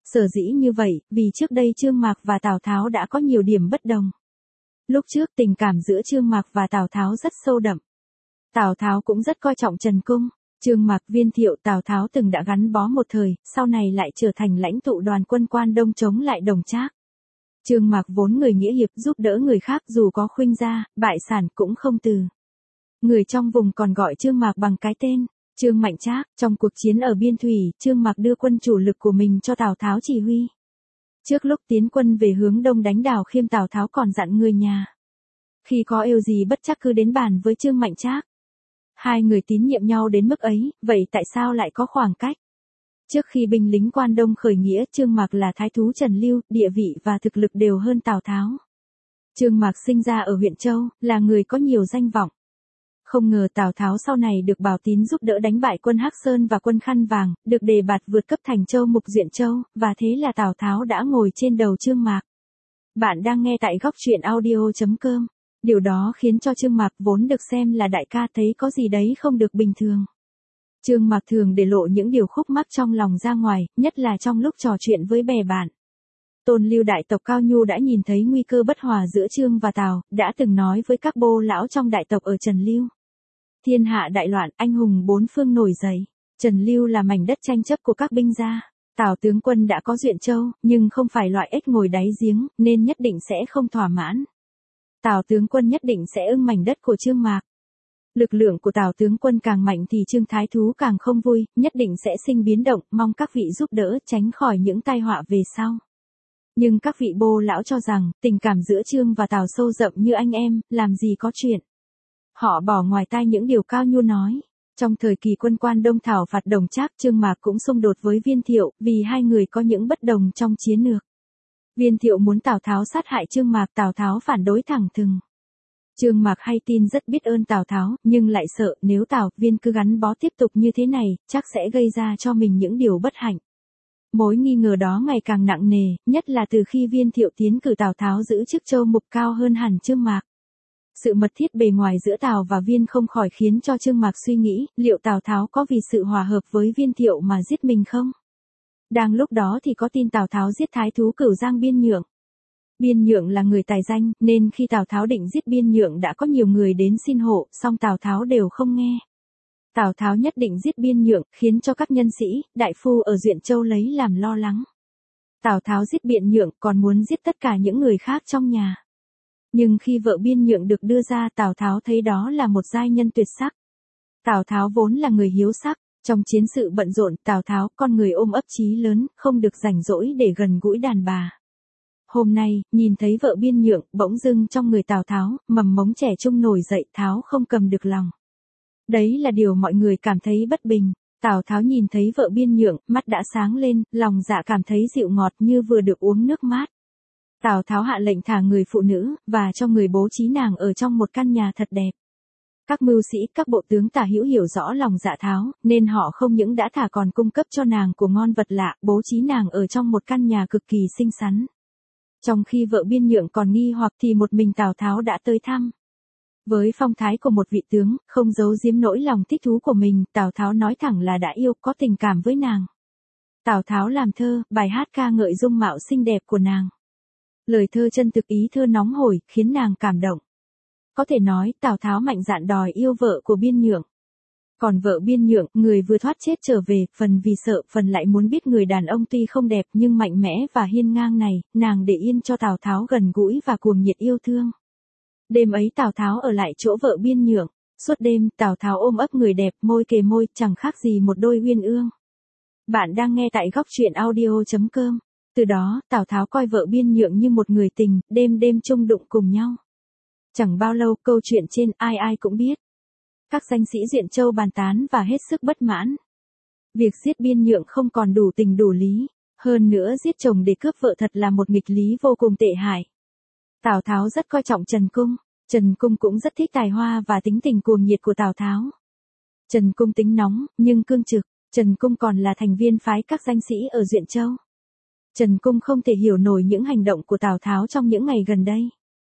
Sở dĩ như vậy, vì trước đây Trương Mạc và Tào Tháo đã có nhiều điểm bất đồng. Lúc trước tình cảm giữa Trương Mạc và Tào Tháo rất sâu đậm. Tào Tháo cũng rất coi trọng Trần Cung. Trương Mạc, Viên Thiệu, Tào Tháo từng đã gắn bó một thời, sau này lại trở thành lãnh tụ đoàn quân Quan Đông chống lại Đồng Trác. Trương Mạc vốn người nghĩa hiệp, giúp đỡ người khác dù có khuynh gia, bại sản cũng không từ. Người trong vùng còn gọi Trương Mạc bằng cái tên Trương Mạnh Trác. Trong cuộc chiến ở Biên Thủy, Trương Mạc đưa quân chủ lực của mình cho Tào Tháo chỉ huy. Trước lúc tiến quân về hướng đông đánh Đào Khiêm, Tào Tháo còn dặn người nhà, khi có yêu gì bất trắc cứ đến bàn với Trương Mạnh Trác. Hai người tín nhiệm nhau đến mức ấy, vậy tại sao lại có khoảng cách? Trước khi binh lính Quan Đông khởi nghĩa, Trương Mạc là thái thú Trần Lưu, địa vị và thực lực đều hơn Tào Tháo. Trương Mạc sinh ra ở huyện Châu, là người có nhiều danh vọng. Không ngờ Tào Tháo sau này được Bảo Tín giúp đỡ đánh bại quân Hắc Sơn và quân Khăn Vàng, được đề bạt vượt cấp thành Châu Mục Duyện Châu, và thế là Tào Tháo đã ngồi trên đầu Trương Mạc. Bạn đang nghe tại góc truyện audio chấm com. Điều đó khiến cho Trương Mạc vốn được xem là đại ca thấy có gì đấy không được bình thường. Trương Mạc thường để lộ những điều khúc mắc trong lòng ra ngoài, nhất là trong lúc trò chuyện với bè bạn. Tôn Lưu đại tộc Cao Nhu đã nhìn thấy nguy cơ bất hòa giữa Trương và Tào, đã từng nói với các bô lão trong đại tộc ở Trần Lưu. Thiên hạ đại loạn, anh hùng bốn phương nổi dậy. Trần Lưu là mảnh đất tranh chấp của các binh gia. Tào tướng quân đã có Duyện Châu, nhưng không phải loại ếch ngồi đáy giếng, nên nhất định sẽ không thỏa mãn. Tào tướng quân nhất định sẽ ưng mảnh đất của Trương Mạc. Lực lượng của Tào tướng quân càng mạnh thì Trương Thái Thú càng không vui, nhất định sẽ sinh biến động, mong các vị giúp đỡ tránh khỏi những tai họa về sau. Nhưng các vị bô lão cho rằng, tình cảm giữa Trương và Tào sâu rộng như anh em, làm gì có chuyện. Họ bỏ ngoài tai những điều Cao Nhu nói. Trong thời kỳ quân Quan Đông thảo phạt Đồng Trác, Trương Mạc cũng xung đột với Viên Thiệu, vì hai người có những bất đồng trong chiến lược. Viên Thiệu muốn Tào Tháo sát hại Trương Mạc, Tào Tháo phản đối thẳng thừng. Trương Mạc hay tin rất biết ơn Tào Tháo, nhưng lại sợ nếu Tào, Viên cứ gắn bó tiếp tục như thế này, chắc sẽ gây ra cho mình những điều bất hạnh. Mối nghi ngờ đó ngày càng nặng nề, nhất là từ khi Viên Thiệu tiến cử Tào Tháo giữ chức Châu Mục cao hơn hẳn Trương Mạc. Sự mật thiết bề ngoài giữa Tào và Viên không khỏi khiến cho Trương Mạc suy nghĩ, liệu Tào Tháo có vì sự hòa hợp với Viên Thiệu mà giết mình không? Đang lúc đó thì có tin Tào Tháo giết thái thú Cửu Giang Biên Nhượng. Biên Nhượng là người tài danh, nên khi Tào Tháo định giết Biên Nhượng đã có nhiều người đến xin hộ, song Tào Tháo đều không nghe. Tào Tháo nhất định giết Biên Nhượng, khiến cho các nhân sĩ, đại phu ở Duyện Châu lấy làm lo lắng. Tào Tháo giết Biên Nhượng còn muốn giết tất cả những người khác trong nhà. Nhưng khi vợ Biên Nhượng được đưa ra, Tào Tháo thấy đó là một giai nhân tuyệt sắc. Tào Tháo vốn là người hiếu sắc, trong chiến sự bận rộn, Tào Tháo, con người ôm ấp chí lớn, không được rảnh rỗi để gần gũi đàn bà. Hôm nay, nhìn thấy vợ Biên Nhượng, bỗng dưng trong người Tào Tháo, mầm mống trẻ trung nổi dậy, Tháo không cầm được lòng. Đấy là điều mọi người cảm thấy bất bình. Tào Tháo nhìn thấy vợ Biên Nhượng, mắt đã sáng lên, lòng dạ cảm thấy dịu ngọt như vừa được uống nước mát. Tào Tháo hạ lệnh thả người phụ nữ, và cho người bố trí nàng ở trong một căn nhà thật đẹp. Các mưu sĩ, các bộ tướng tả hữu hiểu rõ lòng dạ Tháo, nên họ không những đã thả còn cung cấp cho nàng của ngon vật lạ, bố trí nàng ở trong một căn nhà cực kỳ xinh xắn. Trong khi vợ Biên Nhượng còn nghi hoặc thì một mình Tào Tháo đã tới thăm. Với phong thái của một vị tướng, không giấu giếm nỗi lòng thích thú của mình, Tào Tháo nói thẳng là đã yêu, có tình cảm với nàng. Tào Tháo làm thơ, bài hát ca ngợi dung mạo xinh đẹp của nàng. Lời thơ chân thực, ý thơ nóng hổi, khiến nàng cảm động. Có thể nói, Tào Tháo mạnh dạn đòi yêu vợ của Biên Nhượng. Còn vợ Biên Nhượng, người vừa thoát chết trở về, phần vì sợ, phần lại muốn biết người đàn ông tuy không đẹp nhưng mạnh mẽ và hiên ngang này, nàng để yên cho Tào Tháo gần gũi và cuồng nhiệt yêu thương. Đêm ấy Tào Tháo ở lại chỗ vợ Biên Nhượng. Suốt đêm, Tào Tháo ôm ấp người đẹp, môi kề môi, chẳng khác gì một đôi uyên ương. Bạn đang nghe tại góc truyện audio chấm com. Từ đó, Tào Tháo coi vợ Biên Nhượng như một người tình, đêm đêm chung đụng cùng nhau. Chẳng bao lâu, câu chuyện trên ai ai cũng biết. Các danh sĩ Duyện Châu bàn tán và hết sức bất mãn. Việc giết Biên Nhượng không còn đủ tình đủ lý, hơn nữa giết chồng để cướp vợ thật là một nghịch lý vô cùng tệ hại. Tào Tháo rất coi trọng Trần Cung, Trần Cung cũng rất thích tài hoa và tính tình cuồng nhiệt của Tào Tháo. Trần Cung tính nóng, nhưng cương trực, Trần Cung còn là thành viên phái các danh sĩ ở Duyện Châu. Trần Cung không thể hiểu nổi những hành động của Tào Tháo trong những ngày gần đây.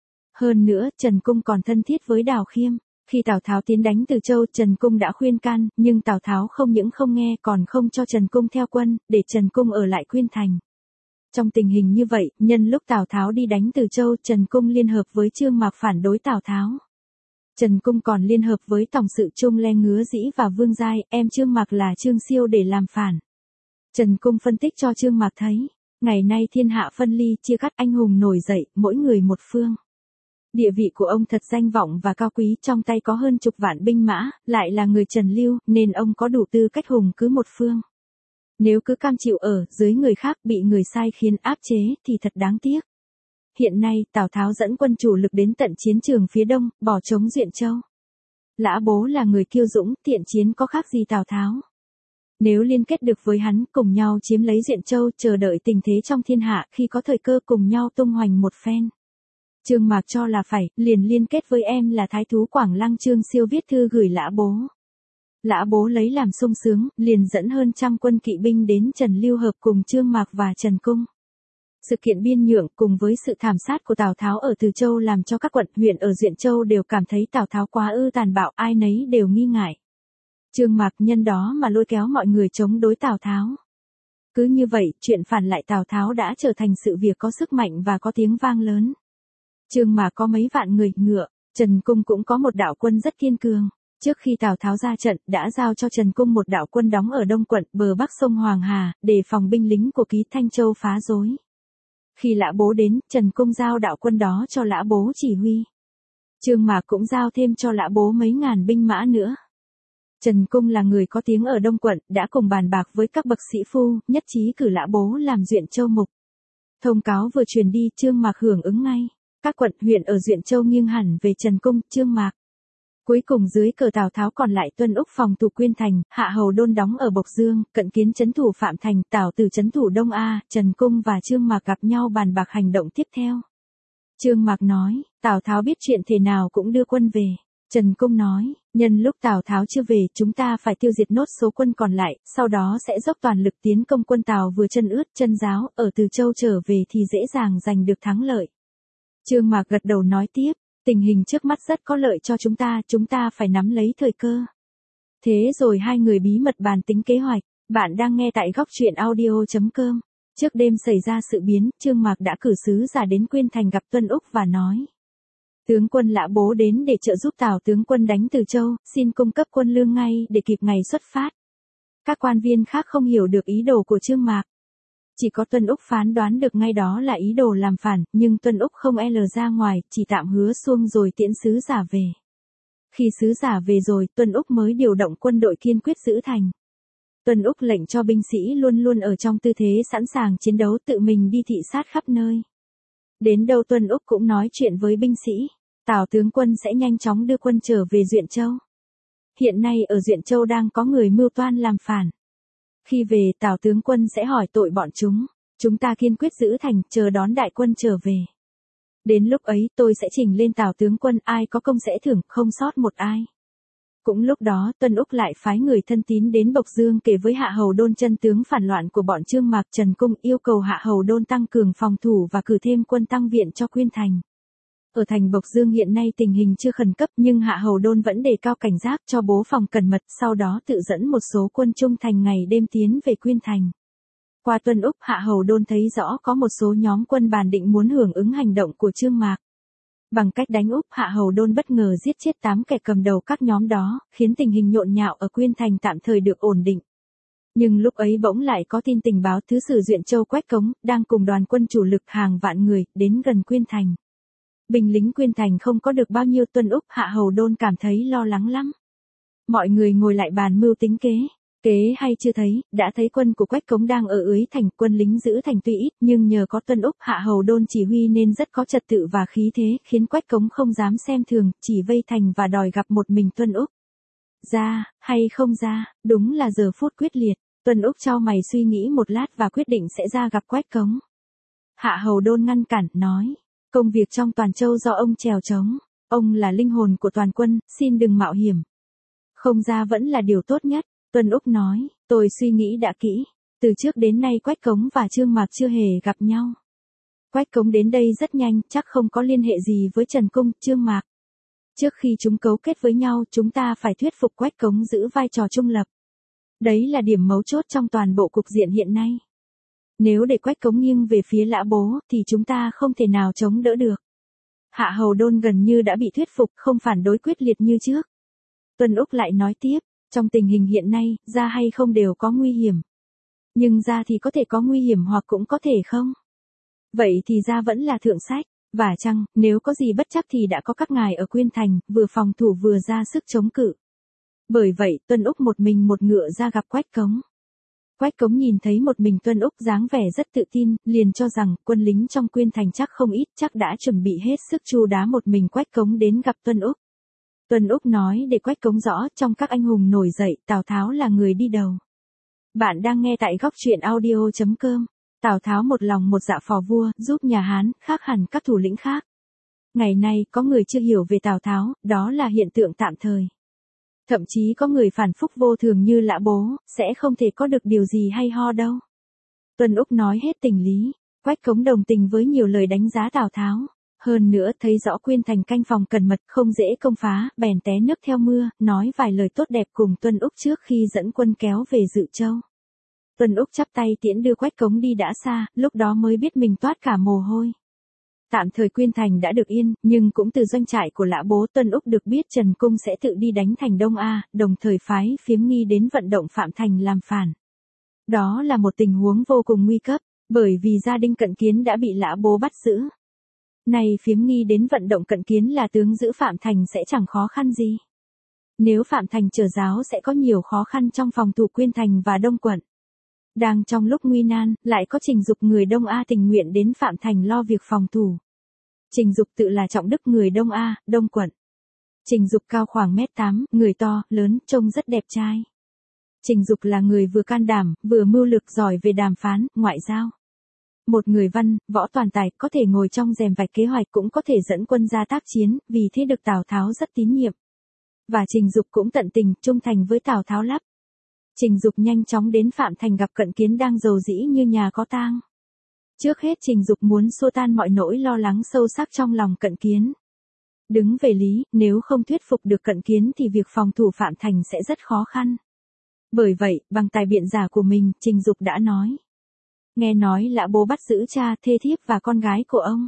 Hơn nữa, Trần Cung còn thân thiết với Đào Khiêm. Khi Tào Tháo tiến đánh Từ Châu, Trần Cung đã khuyên can, nhưng Tào Tháo không những không nghe còn không cho Trần Cung theo quân, để Trần Cung ở lại Quyên Thành. Trong tình hình như vậy, nhân lúc Tào Tháo đi đánh Từ Châu, Trần Cung liên hợp với Trương Mạc phản đối Tào Tháo. Trần Cung còn liên hợp với tổng sự Trung Le Ngứa Dĩ và Vương Giai, em Trương Mạc là Trương Siêu để làm phản. Trần Cung phân tích cho Trương Mạc thấy, ngày nay thiên hạ phân ly chia cắt, anh hùng nổi dậy, mỗi người một phương. Địa vị của ông thật danh vọng và cao quý, trong tay có hơn chục vạn binh mã, lại là người Trần Lưu, nên ông có đủ tư cách hùng cứ một phương. Nếu cứ cam chịu ở dưới người khác, bị người sai khiến áp chế thì thật đáng tiếc. Hiện nay, Tào Tháo dẫn quân chủ lực đến tận chiến trường phía đông, bỏ trống Duyện Châu. Lã Bố là người kiêu dũng, thiện chiến, có khác gì Tào Tháo. Nếu liên kết được với hắn, cùng nhau chiếm lấy Duyện Châu, chờ đợi tình thế trong thiên hạ, khi có thời cơ cùng nhau tung hoành một phen. Trương Mạc cho là phải, liền liên kết với em là Thái thú Quảng Lăng Trương Siêu viết thư gửi Lã Bố. Lã Bố lấy làm sung sướng, liền dẫn hơn trăm quân kỵ binh đến Trần Lưu hợp cùng Trương Mạc và Trần Cung. Sự kiện biên nhượng cùng với sự thảm sát của Tào Tháo ở Từ Châu làm cho các quận huyện ở Duyện Châu đều cảm thấy Tào Tháo quá ư tàn bạo, ai nấy đều nghi ngại. Trương Mạc nhân đó mà lôi kéo mọi người chống đối Tào Tháo. Cứ như vậy, chuyện phản lại Tào Tháo đã trở thành sự việc có sức mạnh và có tiếng vang lớn. Trương Mạc có mấy vạn người, ngựa, Trần Cung cũng có một đạo quân rất kiên cường. Trước khi Tào Tháo ra trận, đã giao cho Trần Cung một đạo quân đóng ở Đông quận, bờ bắc sông Hoàng Hà, để phòng binh lính của Ký Thanh Châu phá rối. Khi Lã Bố đến, Trần Cung giao đạo quân đó cho Lã Bố chỉ huy. Trương Mạc cũng giao thêm cho Lã Bố mấy ngàn binh mã nữa. Trần Cung là người có tiếng ở Đông quận, đã cùng bàn bạc với các bậc sĩ phu, nhất trí cử Lã Bố làm Duyện Châu mục. Thông cáo vừa truyền đi, Trương Mạc hưởng ứng ngay. Các quận huyện ở Duyện Châu nghiêng hẳn về Trần Cung, Trương Mạc. Cuối cùng dưới cờ Tào Tháo còn lại Tuân Úc phòng thủ Quyên Thành, Hạ Hầu Đôn đóng ở Bộc Dương, Cận Kiến trấn thủ Phạm Thành, Tào Từ trấn thủ Đông A, Trần Cung và Trương Mạc gặp nhau bàn bạc hành động tiếp theo. Trương Mạc nói, Tào Tháo biết chuyện thế nào cũng đưa quân về. Trần Cung nói, nhân lúc Tào Tháo chưa về, chúng ta phải tiêu diệt nốt số quân còn lại, sau đó sẽ dốc toàn lực tiến công quân Tào vừa chân ướt chân ráo, ở Từ Châu trở về thì dễ dàng giành được thắng lợi. Trương Mạc gật đầu nói tiếp, tình hình trước mắt rất có lợi cho chúng ta, chúng ta phải nắm lấy thời cơ. Thế rồi hai người bí mật bàn tính kế hoạch. Bạn đang nghe tại góc truyện audio chấm com. Trước đêm xảy ra sự biến, Trương Mạc đã cử sứ giả đến Quyên Thành gặp Tuân Úc và nói. Tướng quân Lã Bố đến để trợ giúp Tào tướng quân đánh Từ Châu, xin cung cấp quân lương ngay để kịp ngày xuất phát. Các quan viên khác không hiểu được ý đồ của Trương Mạc. Chỉ có Tuân Úc phán đoán được ngay đó là ý đồ làm phản, nhưng Tuân Úc không e lờ ra ngoài, chỉ tạm hứa xuông rồi tiễn sứ giả về. Khi sứ giả về rồi, Tuân Úc mới điều động quân đội kiên quyết giữ thành. Tuân Úc lệnh cho binh sĩ luôn luôn ở trong tư thế sẵn sàng chiến đấu, tự mình đi thị sát khắp nơi. Đến đâu Tuân Úc cũng nói chuyện với binh sĩ, Tào tướng quân sẽ nhanh chóng đưa quân trở về Duyện Châu. Hiện nay ở Duyện Châu đang có người mưu toan làm phản. Khi về, Tào tướng quân sẽ hỏi tội bọn chúng, chúng ta kiên quyết giữ thành, chờ đón đại quân trở về. Đến lúc ấy tôi sẽ trình lên Tào tướng quân, ai có công sẽ thưởng, không sót một ai. Cũng lúc đó Tuân Úc lại phái người thân tín đến Bộc Dương kể với Hạ Hầu Đôn chân tướng phản loạn của bọn Trương Mạc, Trần Cung, yêu cầu Hạ Hầu Đôn tăng cường phòng thủ và cử thêm quân tăng viện cho Quyên Thành. Ở thành Bộc Dương hiện nay tình hình chưa khẩn cấp nhưng Hạ Hầu Đôn vẫn đề cao cảnh giác cho bố phòng cẩn mật, sau đó tự dẫn một số quân trung thành ngày đêm tiến về Quyên Thành. Qua Tuân Úc, Hạ Hầu Đôn thấy rõ có một số nhóm quân bàn định muốn hưởng ứng hành động của Trương Mạc. Bằng cách đánh úp, Hạ Hầu Đôn bất ngờ giết chết tám kẻ cầm đầu các nhóm đó, khiến tình hình nhộn nhạo ở Quyên Thành tạm thời được ổn định. Nhưng lúc ấy bỗng lại có tin tình báo thứ sử Duyện Châu Quách Cống, đang cùng đoàn quân chủ lực hàng vạn người, đến gần Quyên Thành. Binh lính Quyên Thành không có được bao nhiêu. Tuân Úc, Hạ Hầu Đôn cảm thấy lo lắng lắm. Mọi người ngồi lại bàn mưu tính kế. Kế hay chưa thấy, đã thấy quân của Quách Cống đang ở ưới thành, quân lính giữ thành tuy ít, nhưng nhờ có Tuân Úc, Hạ Hầu Đôn chỉ huy nên rất có trật tự và khí thế, khiến Quách Cống không dám xem thường, chỉ vây thành và đòi gặp một mình Tuân Úc. Ra, hay không ra, đúng là giờ phút quyết liệt. Tuân Úc chau mày suy nghĩ một lát và quyết định sẽ ra gặp Quách Cống. Hạ Hầu Đôn ngăn cản, nói, công việc trong Toàn Châu do ông trèo trống, ông là linh hồn của toàn quân, xin đừng mạo hiểm. Không ra vẫn là điều tốt nhất. Tuân Úc nói, tôi suy nghĩ đã kỹ, từ trước đến nay Quách Cống và Trương Mạc chưa hề gặp nhau. Quách Cống đến đây rất nhanh, chắc không có liên hệ gì với Trần Cung, Trương Mạc. Trước khi chúng cấu kết với nhau, chúng ta phải thuyết phục Quách Cống giữ vai trò trung lập. Đấy là điểm mấu chốt trong toàn bộ cục diện hiện nay. Nếu để Quách Cống nghiêng về phía Lã Bố, thì chúng ta không thể nào chống đỡ được. Hạ Hầu Đôn gần như đã bị thuyết phục, không phản đối quyết liệt như trước. Tuân Úc lại nói tiếp, trong tình hình hiện nay, ra hay không đều có nguy hiểm. Nhưng ra thì có thể có nguy hiểm hoặc cũng có thể không. Vậy thì ra vẫn là thượng sách, và chăng, nếu có gì bất chắc thì đã có các ngài ở Quyên Thành, vừa phòng thủ vừa ra sức chống cự. Bởi vậy, Tuân Úc một mình một ngựa ra gặp Quách Cống. Quách Cống nhìn thấy một mình Tuân Úc dáng vẻ rất tự tin, liền cho rằng quân lính trong Quyên Thành chắc không ít, chắc đã chuẩn bị hết sức chu đá một mình Quách Cống đến gặp Tuân Úc. Tuân Úc nói để Quách Cống rõ, trong các anh hùng nổi dậy, Tào Tháo là người đi đầu. Bạn đang nghe tại góc truyện audio chấm com. Tào Tháo một lòng một dạ phò vua, giúp nhà Hán, khác hẳn các thủ lĩnh khác. Ngày nay, có người chưa hiểu về Tào Tháo, đó là hiện tượng tạm thời. Thậm chí có người phản phúc vô thường như Lã Bố, sẽ không thể có được điều gì hay ho đâu. Tuân Úc nói hết tình lý, Quách Cống đồng tình với nhiều lời đánh giá Tào Tháo. Hơn nữa thấy rõ Quyên Thành canh phòng cẩn mật, không dễ công phá, bèn té nước theo mưa, nói vài lời tốt đẹp cùng Tuân Úc trước khi dẫn quân kéo về Dự Châu. Tuân Úc chắp tay tiễn đưa Quách Cống đi đã xa, lúc đó mới biết mình toát cả mồ hôi. Tạm thời Quyên Thành đã được yên, nhưng cũng từ doanh trại của Lã Bố Tuân Úc được biết Trần Cung sẽ tự đi đánh thành Đông A, đồng thời phái Phiếm Nghi đến vận động Phạm Thành làm phản. Đó là một tình huống vô cùng nguy cấp, bởi vì gia đình Cận Kiến đã bị Lã Bố bắt giữ. Này Phiếm Nghi đến vận động Cận Kiến là tướng giữ Phạm Thành sẽ chẳng khó khăn gì. Nếu Phạm Thành trở giáo sẽ có nhiều khó khăn trong phòng thủ Quyên Thành và Đông quận. Đang trong lúc nguy nan, lại có Trình Dục người Đông A tình nguyện đến Phạm Thành lo việc phòng thủ. Trình Dục tự là Trọng Đức người Đông A, Đông quận. Trình Dục cao khoảng mét tám, người to, lớn, trông rất đẹp trai. Trình Dục là người vừa can đảm, vừa mưu lược giỏi về đàm phán, ngoại giao. Một người văn, võ toàn tài, có thể ngồi trong rèm vạch kế hoạch cũng có thể dẫn quân ra tác chiến, vì thế được Tào Tháo rất tín nhiệm. Và Trình Dục cũng tận tình, trung thành với Tào Tháo lắm. Trình Dục nhanh chóng đến Phạm Thành gặp Cận Kiến đang rầu rĩ như nhà có tang. Trước hết Trình Dục muốn xua tan mọi nỗi lo lắng sâu sắc trong lòng Cận Kiến. Đứng về lý, nếu không thuyết phục được Cận Kiến thì việc phòng thủ Phạm Thành sẽ rất khó khăn. Bởi vậy, bằng tài biện giả của mình, Trình Dục đã nói. Nghe nói Lã Bố bắt giữ cha, thê thiếp và con gái của ông.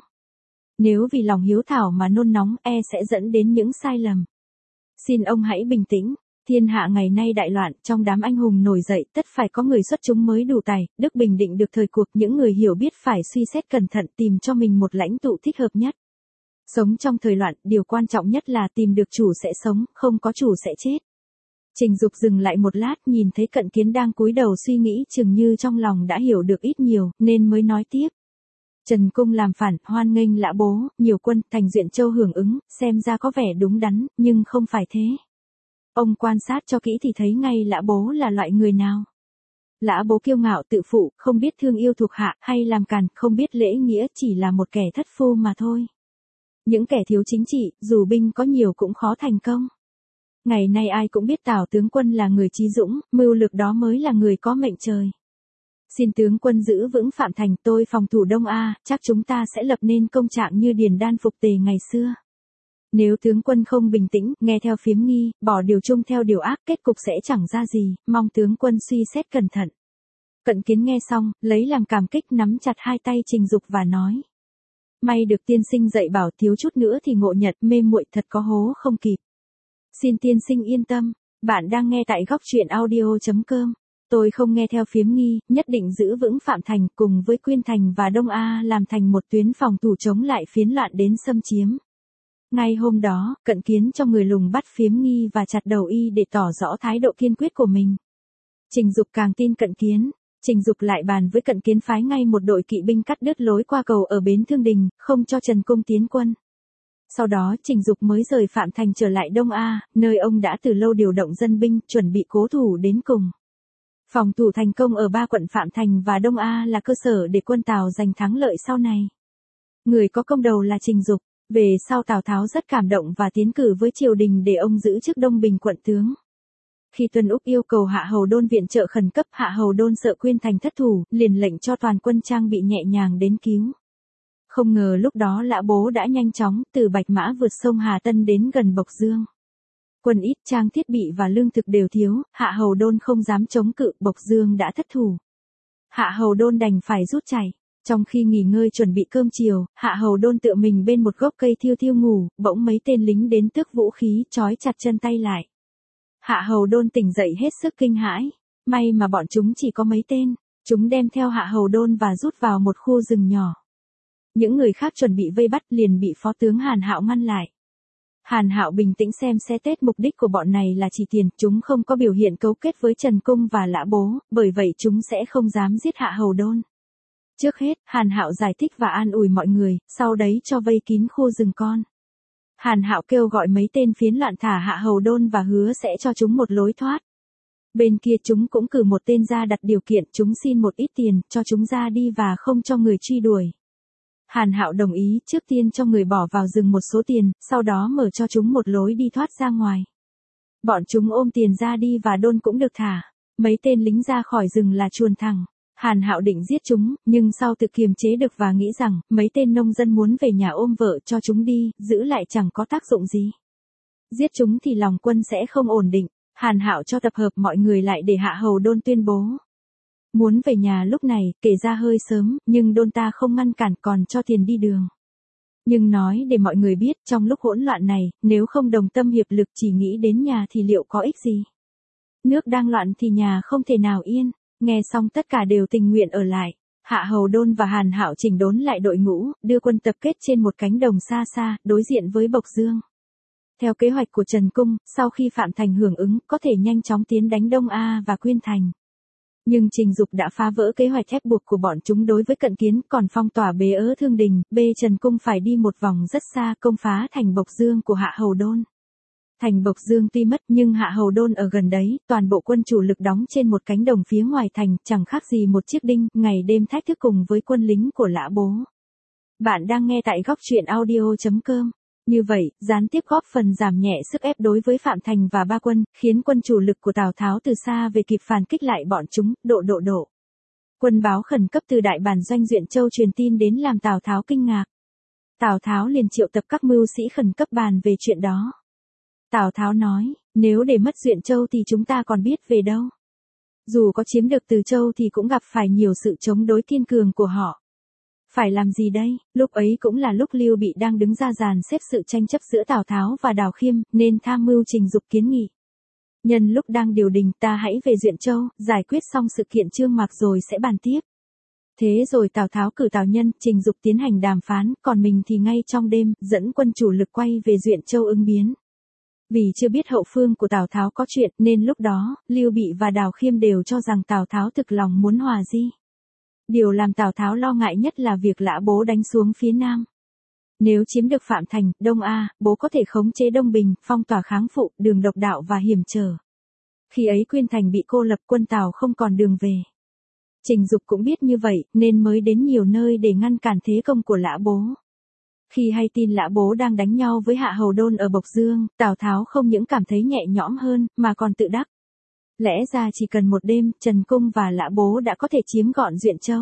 Nếu vì lòng hiếu thảo mà nôn nóng, e sẽ dẫn đến những sai lầm. Xin ông hãy bình tĩnh. Thiên hạ ngày nay đại loạn, trong đám anh hùng nổi dậy, tất phải có người xuất chúng mới đủ tài, đức bình định được thời cuộc, những người hiểu biết phải suy xét cẩn thận tìm cho mình một lãnh tụ thích hợp nhất. Sống trong thời loạn, điều quan trọng nhất là tìm được chủ sẽ sống, không có chủ sẽ chết. Trình Dục dừng lại một lát nhìn thấy Cận Kiến đang cúi đầu suy nghĩ chừng như trong lòng đã hiểu được ít nhiều, nên mới nói tiếp. Trần Cung làm phản, hoan nghênh Lã Bố, nhiều quân, thành Duyện Châu hưởng ứng, xem ra có vẻ đúng đắn, nhưng không phải thế. Ông quan sát cho kỹ thì thấy ngay Lã Bố là loại người nào. Lã Bố kiêu ngạo tự phụ, không biết thương yêu thuộc hạ, hay làm càn, không biết lễ nghĩa, chỉ là một kẻ thất phu mà thôi. Những kẻ thiếu chính trị, dù binh có nhiều cũng khó thành công. Ngày nay ai cũng biết Tào tướng quân là người trí dũng, mưu lược đó mới là người có mệnh trời. Xin tướng quân giữ vững Phạm Thành, tôi phòng thủ Đông A, chắc chúng ta sẽ lập nên công trạng như Điền Đan Phục Tề ngày xưa. Nếu tướng quân không bình tĩnh, nghe theo Phiếm Nghi, bỏ điều trung theo điều ác, kết cục sẽ chẳng ra gì, mong tướng quân suy xét cẩn thận. Cận Kiến nghe xong, lấy làm cảm kích nắm chặt hai tay Trình Dục và nói. May được tiên sinh dạy bảo, thiếu chút nữa thì ngộ nhật, mê muội thật có hố không kịp. Xin tiên sinh yên tâm, bạn đang nghe tại góc truyện audio chấm com. Tôi không nghe theo Phiếm Nghi, nhất định giữ vững Phạm Thành cùng với Quyên Thành và Đông A làm thành một tuyến phòng thủ chống lại phiến loạn đến xâm chiếm. Ngay hôm đó, Cận Kiến cho người lùng bắt Phiếm Nghi và chặt đầu y để tỏ rõ thái độ kiên quyết của mình. Trình Dục càng tin Cận Kiến, Trình Dục lại bàn với Cận Kiến phái ngay một đội kỵ binh cắt đứt lối qua cầu ở bến Thương Đình, không cho Trần Cung tiến quân. Sau đó Trình Dục mới rời Phạm Thành trở lại Đông A, nơi ông đã từ lâu điều động dân binh, chuẩn bị cố thủ đến cùng. Phòng thủ thành công ở ba quận Phạm Thành và Đông A là cơ sở để quân Tào giành thắng lợi sau này. Người có công đầu là Trình Dục. Về sau Tào Tháo rất cảm động và tiến cử với triều đình để ông giữ chức Đông Bình quận tướng. Khi Tuân Úc yêu cầu Hạ Hầu Đôn viện trợ khẩn cấp, Hạ Hầu Đôn sợ Quyên Thành thất thủ, liền lệnh cho toàn quân trang bị nhẹ nhàng đến cứu. Không ngờ lúc đó Lã Bố đã nhanh chóng từ Bạch Mã vượt sông Hà Tân đến gần Bộc Dương. Quân ít, trang thiết bị và lương thực đều thiếu, Hạ Hầu Đôn không dám chống cự, Bộc Dương đã thất thủ. Hạ Hầu Đôn đành phải rút chạy. Trong khi nghỉ ngơi chuẩn bị cơm chiều, Hạ Hầu Đôn tựa mình bên một gốc cây thiêu thiêu ngủ, bỗng mấy tên lính đến tước vũ khí, trói chặt chân tay lại. Hạ Hầu Đôn tỉnh dậy hết sức kinh hãi. May mà bọn chúng chỉ có mấy tên. Chúng đem theo Hạ Hầu Đôn và rút vào một khu rừng nhỏ. Những người khác chuẩn bị vây bắt liền bị phó tướng Hàn Hạo ngăn lại. Hàn Hạo bình tĩnh xem xét mục đích của bọn này là chỉ tiền, chúng không có biểu hiện cấu kết với Trần Cung và Lã Bố, bởi vậy chúng sẽ không dám giết Hạ Hầu Đôn. Trước hết, Hàn Hạo giải thích và an ủi mọi người, sau đấy cho vây kín khu rừng con. Hàn Hạo kêu gọi mấy tên phiến loạn thả Hạ Hầu Đôn và hứa sẽ cho chúng một lối thoát. Bên kia chúng cũng cử một tên ra đặt điều kiện, chúng xin một ít tiền, cho chúng ra đi và không cho người truy đuổi. Hàn Hạo đồng ý, trước tiên cho người bỏ vào rừng một số tiền, sau đó mở cho chúng một lối đi thoát ra ngoài. Bọn chúng ôm tiền ra đi và Đôn cũng được thả. Mấy tên lính ra khỏi rừng là chuồn thẳng. Hàn Hạo định giết chúng, nhưng sau tự kiềm chế được và nghĩ rằng, mấy tên nông dân muốn về nhà ôm vợ cho chúng đi, giữ lại chẳng có tác dụng gì. Giết chúng thì lòng quân sẽ không ổn định. Hàn Hạo cho tập hợp mọi người lại để Hạ Hầu Đôn tuyên bố. Muốn về nhà lúc này, kể ra hơi sớm, nhưng Đôn ta không ngăn cản còn cho tiền đi đường. Nhưng nói để mọi người biết, trong lúc hỗn loạn này, nếu không đồng tâm hiệp lực chỉ nghĩ đến nhà thì liệu có ích gì? Nước đang loạn thì nhà không thể nào yên. Nghe xong tất cả đều tình nguyện ở lại. Hạ Hầu Đôn và Hàn Hạo chỉnh đốn lại đội ngũ, đưa quân tập kết trên một cánh đồng xa xa, đối diện với Bộc Dương. Theo kế hoạch của Trần Cung, sau khi Phạm Thành hưởng ứng, có thể nhanh chóng tiến đánh Đông A và Quyên Thành. Nhưng Trình Dục đã phá vỡ kế hoạch ép buộc của bọn chúng đối với Cận Kiến, còn phong tỏa bế ớ Thương Đình, B Trần Cung phải đi một vòng rất xa công phá thành Bộc Dương của Hạ Hầu Đôn. Thành Bộc Dương tuy mất nhưng Hạ Hầu Đôn ở gần đấy, toàn bộ quân chủ lực đóng trên một cánh đồng phía ngoài thành, chẳng khác gì một chiếc đinh, ngày đêm thách thức cùng với quân lính của Lã Bố. Bạn đang nghe tại góc truyện audio chấm com. Như vậy, gián tiếp góp phần giảm nhẹ sức ép đối với Phạm Thành và ba quân, khiến quân chủ lực của Tào Tháo từ xa về kịp phản kích lại bọn chúng, độ độ độ. Quân báo khẩn cấp từ đại bản doanh Duyện Châu truyền tin đến làm Tào Tháo kinh ngạc. Tào Tháo liền triệu tập các mưu sĩ khẩn cấp bàn về chuyện đó. Tào Tháo nói, nếu để mất Duyện Châu thì chúng ta còn biết về đâu. Dù có chiếm được Từ Châu thì cũng gặp phải nhiều sự chống đối kiên cường của họ. Phải làm gì đây? Lúc ấy cũng là lúc Lưu Bị đang đứng ra dàn xếp sự tranh chấp giữa Tào Tháo và Đào Khiêm, nên tham mưu Trình Dục kiến nghị. Nhân lúc đang điều đình ta hãy về Duyện Châu, giải quyết xong sự kiện Trương Mạc rồi sẽ bàn tiếp. Thế rồi Tào Tháo cử Tào Nhân, Trình Dục tiến hành đàm phán, còn mình thì ngay trong đêm, dẫn quân chủ lực quay về Duyện Châu ứng biến. Vì chưa biết hậu phương của Tào Tháo có chuyện, nên lúc đó, Lưu Bị và Đào Khiêm đều cho rằng Tào Tháo thực lòng muốn hòa di. Điều làm Tào Tháo lo ngại nhất là việc Lã Bố đánh xuống phía Nam. Nếu chiếm được Phạm Thành, Đông A, Bố có thể khống chế Đông Bình, phong tỏa kháng phụ, đường độc đạo và hiểm trở. Khi ấy Quyên Thành bị cô lập, quân Tào không còn đường về. Trình Dục cũng biết như vậy, nên mới đến nhiều nơi để ngăn cản thế công của Lã Bố. Khi hay tin Lã Bố đang đánh nhau với Hạ Hầu Đôn ở Bộc Dương, Tào Tháo không những cảm thấy nhẹ nhõm hơn, mà còn tự đắc. Lẽ ra chỉ cần một đêm, Trần Cung và Lã Bố đã có thể chiếm gọn Duyện Châu.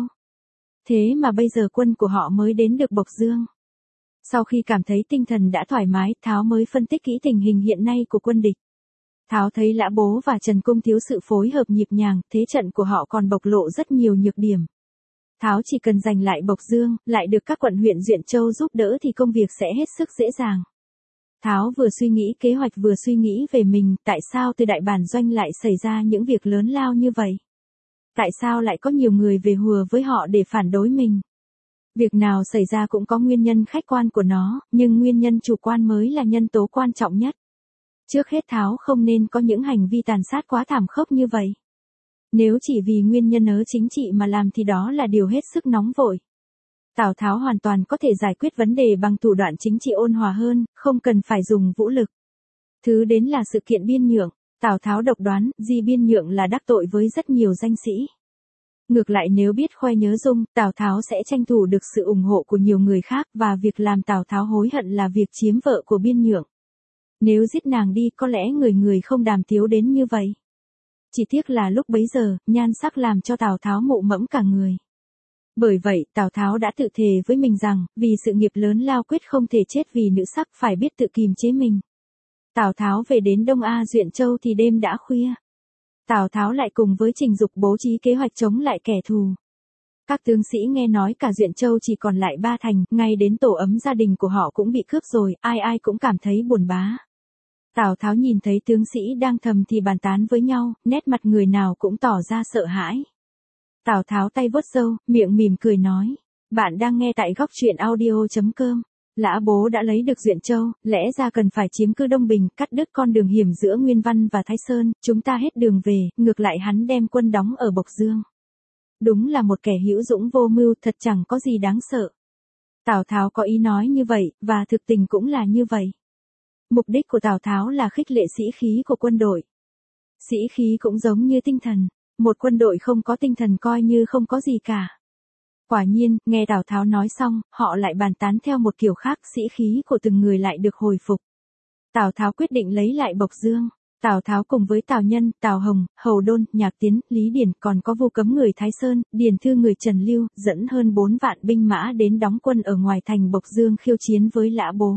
Thế mà bây giờ quân của họ mới đến được Bộc Dương. Sau khi cảm thấy tinh thần đã thoải mái, Tháo mới phân tích kỹ tình hình hiện nay của quân địch. Tháo thấy Lã Bố và Trần Cung thiếu sự phối hợp nhịp nhàng, thế trận của họ còn bộc lộ rất nhiều nhược điểm. Tháo chỉ cần giành lại Bộc Dương, lại được các quận huyện Duyện Châu giúp đỡ thì công việc sẽ hết sức dễ dàng. Tháo vừa suy nghĩ kế hoạch vừa suy nghĩ về mình, tại sao từ đại bản doanh lại xảy ra những việc lớn lao như vậy? Tại sao lại có nhiều người về hùa với họ để phản đối mình? Việc nào xảy ra cũng có nguyên nhân khách quan của nó, nhưng nguyên nhân chủ quan mới là nhân tố quan trọng nhất. Trước hết Tháo không nên có những hành vi tàn sát quá thảm khốc như vậy. Nếu chỉ vì nguyên nhân ớ chính trị mà làm thì đó là điều hết sức nóng vội. Tào Tháo hoàn toàn có thể giải quyết vấn đề bằng thủ đoạn chính trị ôn hòa hơn, không cần phải dùng vũ lực. Thứ đến là sự kiện Biên Nhượng. Tào Tháo độc đoán, Di Biên Nhượng là đắc tội với rất nhiều danh sĩ. Ngược lại nếu biết khoe nhớ dung, Tào Tháo sẽ tranh thủ được sự ủng hộ của nhiều người khác, và việc làm Tào Tháo hối hận là việc chiếm vợ của Biên Nhượng. Nếu giết nàng đi, có lẽ người người không đàm tiếu đến như vậy. Chỉ tiếc là lúc bấy giờ, nhan sắc làm cho Tào Tháo mụ mẫm cả người. Bởi vậy, Tào Tháo đã tự thề với mình rằng, vì sự nghiệp lớn lao quyết không thể chết vì nữ sắc, phải biết tự kìm chế mình. Tào Tháo về đến Đông A Duyện Châu thì đêm đã khuya. Tào Tháo lại cùng với Trình Dục bố trí kế hoạch chống lại kẻ thù. Các tướng sĩ nghe nói cả Duyện Châu chỉ còn lại ba thành, ngay đến tổ ấm gia đình của họ cũng bị cướp rồi, ai ai cũng cảm thấy buồn bá. Tào Tháo nhìn thấy tướng sĩ đang thầm thì bàn tán với nhau, nét mặt người nào cũng tỏ ra sợ hãi. Tào Tháo tay vuốt râu, miệng mỉm cười nói, bạn đang nghe tại góc truyện audio chấm com. Lã Bố đã lấy được Duyện Châu, lẽ ra cần phải chiếm cứ Đông Bình, cắt đứt con đường hiểm giữa Nguyên Văn và Thái Sơn, chúng ta hết đường về, ngược lại hắn đem quân đóng ở Bộc Dương. Đúng là một kẻ hữu dũng vô mưu, thật chẳng có gì đáng sợ. Tào Tháo có ý nói như vậy, và thực tình cũng là như vậy. Mục đích của Tào Tháo là khích lệ sĩ khí của quân đội. Sĩ khí cũng giống như tinh thần, một quân đội không có tinh thần coi như không có gì cả. Quả nhiên, nghe Tào Tháo nói xong, họ lại bàn tán theo một kiểu khác, sĩ khí của từng người lại được hồi phục. Tào Tháo quyết định lấy lại Bộc Dương. Tào Tháo cùng với Tào Nhân, Tào Hồng, Hầu Đôn, Nhạc Tiến, Lý Điển còn có Vu Cấm người Thái Sơn, Điền Thư người Trần Lưu, dẫn hơn bốn vạn binh mã đến đóng quân ở ngoài thành Bộc Dương khiêu chiến với Lã Bố.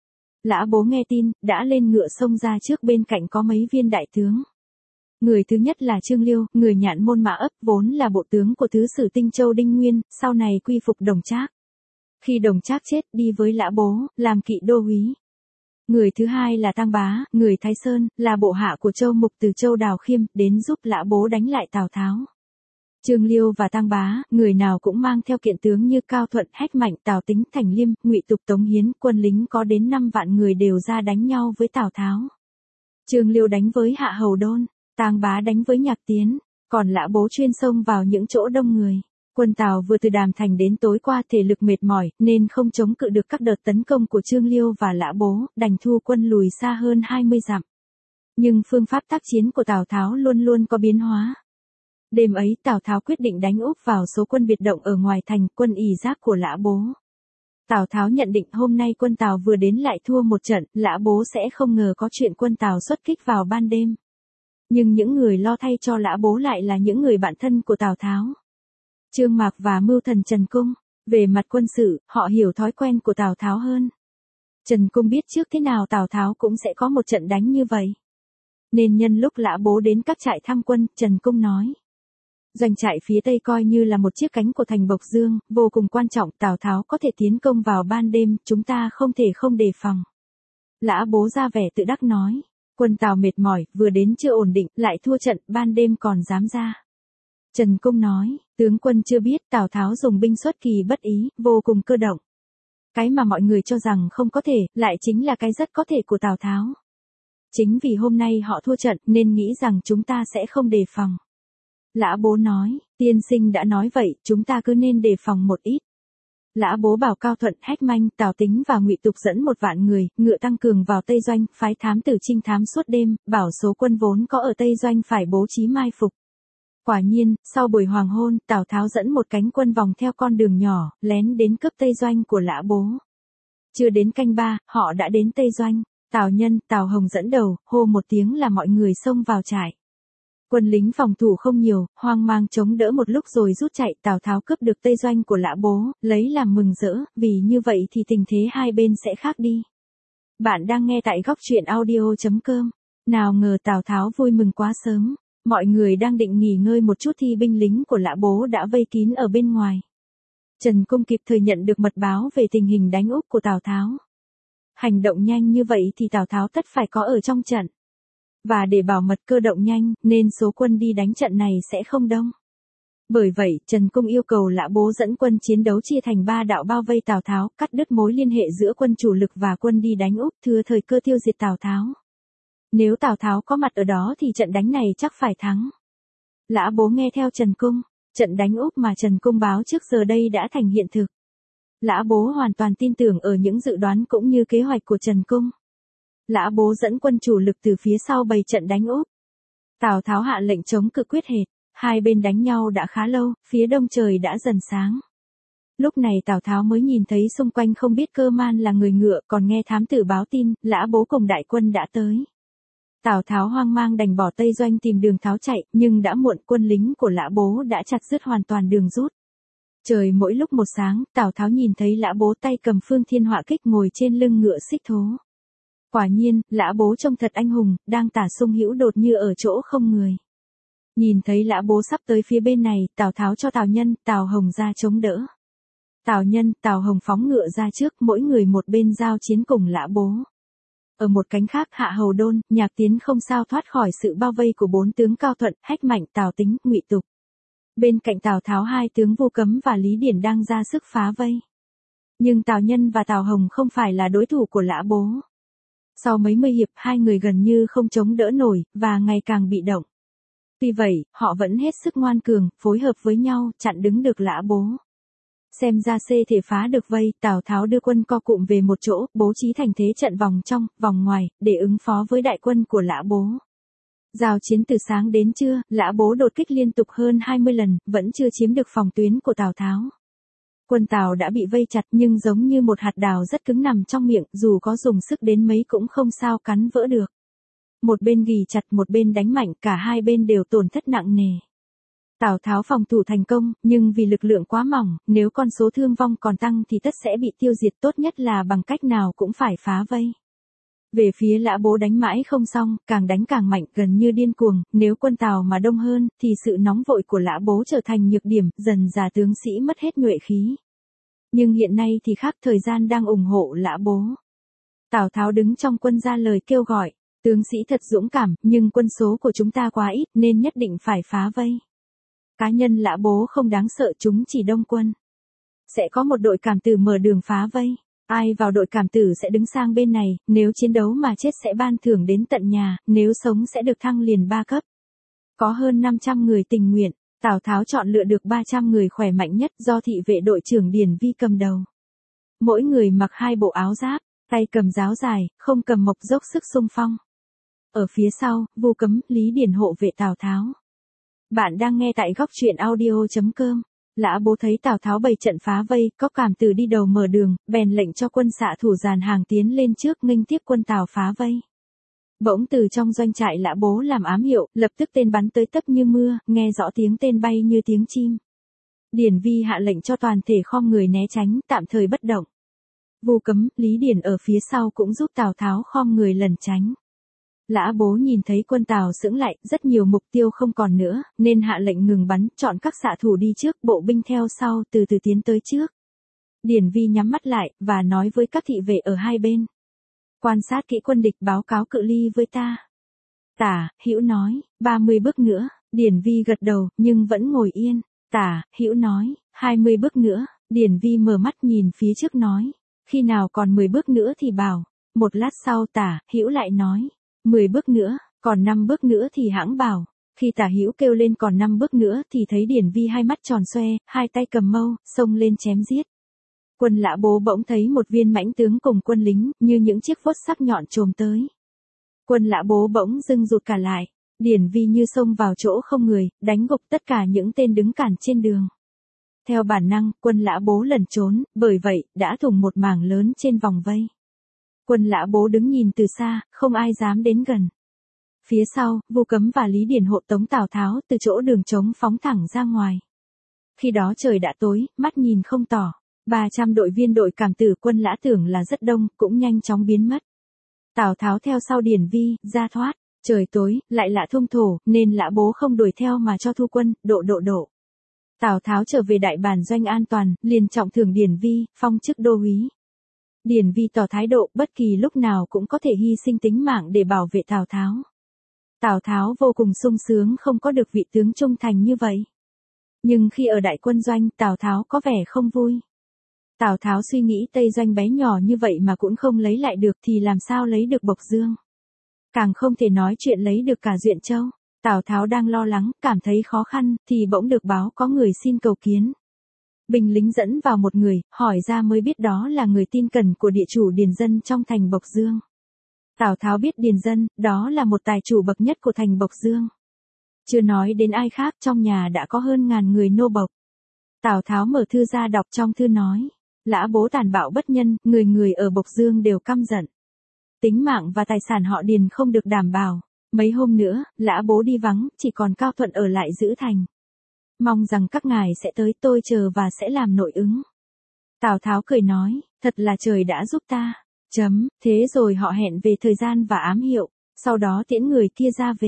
Lã Bố nghe tin, đã lên ngựa xông ra trước, bên cạnh có mấy viên đại tướng. Người thứ nhất là Trương Liêu, người Nhạn Môn Mã Ấp, vốn là bộ tướng của thứ sử Tinh Châu Đinh Nguyên, sau này quy phục Đồng Trác. Khi Đồng Trác chết, đi với Lã Bố, làm kỵ đô úy. Người thứ hai là Tăng Bá, người Thái Sơn, là bộ hạ của Châu Mục từ Châu Đào Khiêm, đến giúp Lã Bố đánh lại Tào Tháo. Trương Liêu và Tăng Bá, người nào cũng mang theo kiện tướng như Cao Thuận, Hách Mạnh, Tào Tính, Thành Liêm, Ngụy Tục, Tống Hiến, quân lính có đến năm vạn người đều ra đánh nhau với Tào Tháo. Trương Liêu đánh với Hạ Hầu Đôn, Tăng Bá đánh với Nhạc Tiến, còn Lã Bố chuyên xông vào những chỗ đông người. Quân Tào vừa từ Đàm Thành đến tối qua thể lực mệt mỏi, nên không chống cự được các đợt tấn công của Trương Liêu và Lã Bố, đành thu quân lùi xa hơn hai mươi dặm. Nhưng phương pháp tác chiến của Tào Tháo luôn luôn có biến hóa. Đêm ấy Tào Tháo quyết định đánh úp vào số quân biệt động ở ngoài thành, quân ỷ giáp của Lã Bố. Tào Tháo nhận định hôm nay quân Tào vừa đến lại thua một trận, Lã Bố sẽ không ngờ có chuyện quân Tào xuất kích vào ban đêm. Nhưng những người lo thay cho Lã Bố lại là những người bạn thân của Tào Tháo. Trương Mạc và mưu thần Trần Cung. Về mặt quân sự, họ hiểu thói quen của Tào Tháo hơn. Trần Cung biết trước thế nào Tào Tháo cũng sẽ có một trận đánh như vậy. Nên nhân lúc Lã Bố đến các trại tham quân, Trần Cung nói. Doanh trại phía Tây coi như là một chiếc cánh của thành Bộc Dương, vô cùng quan trọng, Tào Tháo có thể tiến công vào ban đêm, chúng ta không thể không đề phòng. Lã Bố ra vẻ tự đắc nói. Quân Tào mệt mỏi, vừa đến chưa ổn định, lại thua trận, ban đêm còn dám ra. Trần Cung nói, tướng quân chưa biết Tào Tháo dùng binh xuất kỳ bất ý, vô cùng cơ động. Cái mà mọi người cho rằng không có thể, lại chính là cái rất có thể của Tào Tháo. Chính vì hôm nay họ thua trận, nên nghĩ rằng chúng ta sẽ không đề phòng. Lã Bố nói, tiên sinh đã nói vậy, chúng ta cứ nên đề phòng một ít. Lã Bố bảo Cao Thuận, Hách Manh, Tào Tính và Ngụy Tục dẫn một vạn người, ngựa tăng cường vào Tây Doanh, phái thám tử trinh thám suốt đêm, bảo số quân vốn có ở Tây Doanh phải bố trí mai phục. Quả nhiên, sau buổi hoàng hôn, Tào Tháo dẫn một cánh quân vòng theo con đường nhỏ, lén đến cướp Tây Doanh của Lã Bố. Chưa đến canh ba, họ đã đến Tây Doanh. Tào Nhân, Tào Hồng dẫn đầu, hô một tiếng là mọi người xông vào trại. Quân lính phòng thủ không nhiều, hoang mang chống đỡ một lúc rồi rút chạy, Tào Tháo cướp được Tây Doanh của Lã Bố, lấy làm mừng rỡ, vì như vậy thì tình thế hai bên sẽ khác đi. Bạn đang nghe tại góc truyện audio chấm com. Nào ngờ Tào Tháo vui mừng quá sớm. Mọi người đang định nghỉ ngơi một chút thì binh lính của Lã Bố đã vây kín ở bên ngoài. Trần Cung kịp thời nhận được mật báo về tình hình đánh úp của Tào Tháo. Hành động nhanh như vậy thì Tào Tháo tất phải có ở trong trận. Và để bảo mật cơ động nhanh, nên số quân đi đánh trận này sẽ không đông. Bởi vậy, Trần Cung yêu cầu Lã Bố dẫn quân chiến đấu chia thành ba đạo bao vây Tào Tháo, cắt đứt mối liên hệ giữa quân chủ lực và quân đi đánh úp, thừa thời cơ tiêu diệt Tào Tháo. Nếu Tào Tháo có mặt ở đó thì trận đánh này chắc phải thắng. Lã Bố nghe theo Trần Cung, trận đánh úp mà Trần Cung báo trước giờ đây đã thành hiện thực. Lã Bố hoàn toàn tin tưởng ở những dự đoán cũng như kế hoạch của Trần Cung. Lã Bố dẫn quân chủ lực từ phía sau bày trận đánh úp. Tào Tháo hạ lệnh chống cự quyết hệt, hai bên đánh nhau đã khá lâu, phía đông trời đã dần sáng. Lúc này Tào Tháo mới nhìn thấy xung quanh không biết Cơ Man là người ngựa, còn nghe thám tử báo tin, Lã Bố cùng đại quân đã tới. Tào Tháo hoang mang đành bỏ Tây Doanh tìm đường tháo chạy, nhưng đã muộn, quân lính của Lã Bố đã chặt dứt hoàn toàn đường rút. Trời mỗi lúc một sáng, Tào Tháo nhìn thấy Lã Bố tay cầm phương thiên họa kích ngồi trên lưng ngựa xích thố. Quả nhiên, Lã Bố trông thật anh hùng, đang tả sung hữu đột như ở chỗ không người. Nhìn thấy Lã Bố sắp tới phía bên này, Tào Tháo cho Tào Nhân, Tào Hồng ra chống đỡ. Tào Nhân, Tào Hồng phóng ngựa ra trước, mỗi người một bên giao chiến cùng Lã Bố. Ở một cánh khác Hạ Hầu Đôn, Nhạc Tiến không sao thoát khỏi sự bao vây của bốn tướng Cao Thuận, Hách Mạnh, Tào Tính, Ngụy Tục. Bên cạnh Tào Tháo hai tướng Vu Cấm và Lý Điển đang ra sức phá vây. Nhưng Tào Nhân và Tào Hồng không phải là đối thủ của Lã Bố. Sau mấy mươi hiệp hai người gần như không chống đỡ nổi, và ngày càng bị động. Tuy vậy, họ vẫn hết sức ngoan cường, phối hợp với nhau, chặn đứng được Lã Bố. Xem ra C thể phá được vây, Tào Tháo đưa quân co cụm về một chỗ, bố trí thành thế trận vòng trong, vòng ngoài, để ứng phó với đại quân của Lã Bố. Giao chiến từ sáng đến trưa, Lã Bố đột kích liên tục hơn hai mươi lần, vẫn chưa chiếm được phòng tuyến của Tào Tháo. Quân Tào đã bị vây chặt nhưng giống như một hạt đào rất cứng nằm trong miệng, dù có dùng sức đến mấy cũng không sao cắn vỡ được. Một bên ghì chặt một bên đánh mạnh, cả hai bên đều tổn thất nặng nề. Tào Tháo phòng thủ thành công, nhưng vì lực lượng quá mỏng, nếu con số thương vong còn tăng thì tất sẽ bị tiêu diệt, tốt nhất là bằng cách nào cũng phải phá vây. Về phía Lã Bố đánh mãi không xong, càng đánh càng mạnh, gần như điên cuồng, nếu quân Tào mà đông hơn, thì sự nóng vội của Lã Bố trở thành nhược điểm, dần dà tướng sĩ mất hết nhuệ khí. Nhưng hiện nay thì khác, thời gian đang ủng hộ Lã Bố. Tào Tháo đứng trong quân ra lời kêu gọi, tướng sĩ thật dũng cảm, nhưng quân số của chúng ta quá ít, nên nhất định phải phá vây. Cá nhân Lã Bố không đáng sợ, chúng chỉ đông quân. Sẽ có một đội cảm tử mở đường phá vây. Ai vào đội cảm tử sẽ đứng sang bên này, nếu chiến đấu mà chết sẽ ban thưởng đến tận nhà, nếu sống sẽ được thăng liền ba cấp. Có hơn năm trăm người tình nguyện, Tào Tháo chọn lựa được ba trăm người khỏe mạnh nhất do thị vệ đội trưởng Điển Vi cầm đầu. Mỗi người mặc hai bộ áo giáp, tay cầm giáo dài, không cầm mộc dốc sức xung phong. Ở phía sau, Vu Cấm, Lý Điển hộ vệ Tào Tháo. Bạn đang nghe tại góc truyện audio chấm com. Lã Bố thấy Tào Tháo bày trận phá vây, có cảm tử đi đầu mở đường, bèn lệnh cho quân xạ thủ dàn hàng tiến lên trước nghênh tiếp quân Tào phá vây. Bỗng từ trong doanh trại Lã Bố làm ám hiệu, lập tức tên bắn tới tấp như mưa, nghe rõ tiếng tên bay như tiếng chim. Điển Vi hạ lệnh cho toàn thể khom người né tránh, tạm thời bất động. Vu Cấm, Lý Điển ở phía sau cũng giúp Tào Tháo khom người lẩn tránh. Lã Bố nhìn thấy quân Tào sững lại, rất nhiều mục tiêu không còn nữa, nên hạ lệnh ngừng bắn, chọn các xạ thủ đi trước, bộ binh theo sau, từ từ tiến tới trước. Điển Vi nhắm mắt lại, và nói với các thị vệ ở hai bên. Quan sát kỹ quân địch, báo cáo cự ly với ta. Tả, Hữu nói, ba mươi bước nữa. Điển Vi gật đầu, nhưng vẫn ngồi yên. Tả, Hữu nói, hai mươi bước nữa. Điển Vi mở mắt nhìn phía trước nói, khi nào còn mười bước nữa thì bảo. Một lát sau Tả, Hữu lại nói, mười bước nữa, còn năm bước nữa thì hãng bảo. Khi Tả Hữu kêu lên còn năm bước nữa thì thấy Điển Vi hai mắt tròn xoe, hai tay cầm mâu, xông lên chém giết. Quân Lã Bố bỗng thấy một viên mãnh tướng cùng quân lính, như những chiếc vuốt sắc nhọn chồm tới. Quân Lã Bố bỗng dưng rụt cả lại, Điển Vi như xông vào chỗ không người, đánh gục tất cả những tên đứng cản trên đường. Theo bản năng, quân Lã Bố lẩn trốn, bởi vậy, đã thủng một mảng lớn trên vòng vây. Quân Lã Bố đứng nhìn từ xa, không ai dám đến gần. Phía sau, Vu Cấm và Lý Điển hộ tống Tào Tháo từ chỗ đường trống phóng thẳng ra ngoài. Khi đó trời đã tối, mắt nhìn không tỏ. ba trăm đội viên đội cảm tử quân Lã tưởng là rất đông, cũng nhanh chóng biến mất. Tào Tháo theo sau Điển Vi, ra thoát. Trời tối, lại lạ thung thổ, nên Lã Bố không đuổi theo mà cho thu quân, độ độ độ. Tào Tháo trở về đại bản doanh an toàn, liền trọng thưởng Điển Vi, phong chức đô úy. Điển Vi tỏ thái độ, bất kỳ lúc nào cũng có thể hy sinh tính mạng để bảo vệ Tào Tháo. Tào Tháo vô cùng sung sướng không có được vị tướng trung thành như vậy. Nhưng khi ở đại quân doanh, Tào Tháo có vẻ không vui. Tào Tháo suy nghĩ Tây doanh bé nhỏ như vậy mà cũng không lấy lại được thì làm sao lấy được Bộc Dương. Càng không thể nói chuyện lấy được cả Duyện Châu. Tào Tháo đang lo lắng, cảm thấy khó khăn, thì bỗng được báo có người xin cầu kiến. Binh lính dẫn vào một người, hỏi ra mới biết đó là người tin cẩn của địa chủ Điền Dân trong thành Bộc Dương. Tào Tháo biết Điền Dân, đó là một tài chủ bậc nhất của thành Bộc Dương. Chưa nói đến ai khác, trong nhà đã có hơn ngàn người nô bộc. Tào Tháo mở thư ra đọc, trong thư nói, Lã Bố tàn bạo bất nhân, người người ở Bộc Dương đều căm giận. Tính mạng và tài sản họ Điền không được đảm bảo. Mấy hôm nữa, Lã Bố đi vắng, chỉ còn Cao Thuận ở lại giữ thành. Mong rằng các ngài sẽ tới, tôi chờ và sẽ làm nội ứng. Tào Tháo cười nói, thật là trời đã giúp ta. Chấm, thế rồi họ hẹn về thời gian và ám hiệu, sau đó tiễn người kia ra về.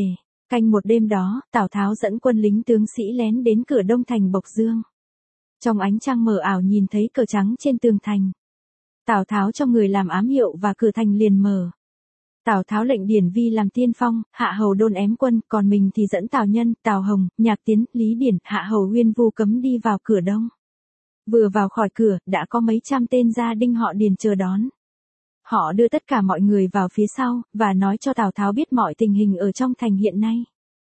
Canh một đêm đó, Tào Tháo dẫn quân lính tướng sĩ lén đến cửa đông thành Bộc Dương. Trong ánh trăng mờ ảo nhìn thấy cờ trắng trên tường thành. Tào Tháo cho người làm ám hiệu và cửa thành liền mở. Tào Tháo lệnh Điển Vi làm tiên phong, Hạ Hầu Đôn ém quân, còn mình thì dẫn Tào Nhân, Tào Hồng, Nhạc Tiến, Lý Điển, Hạ Hầu Uyên vu cấm đi vào cửa đông. Vừa vào khỏi cửa, đã có mấy trăm tên gia đinh họ Điền chờ đón. Họ đưa tất cả mọi người vào phía sau, và nói cho Tào Tháo biết mọi tình hình ở trong thành hiện nay.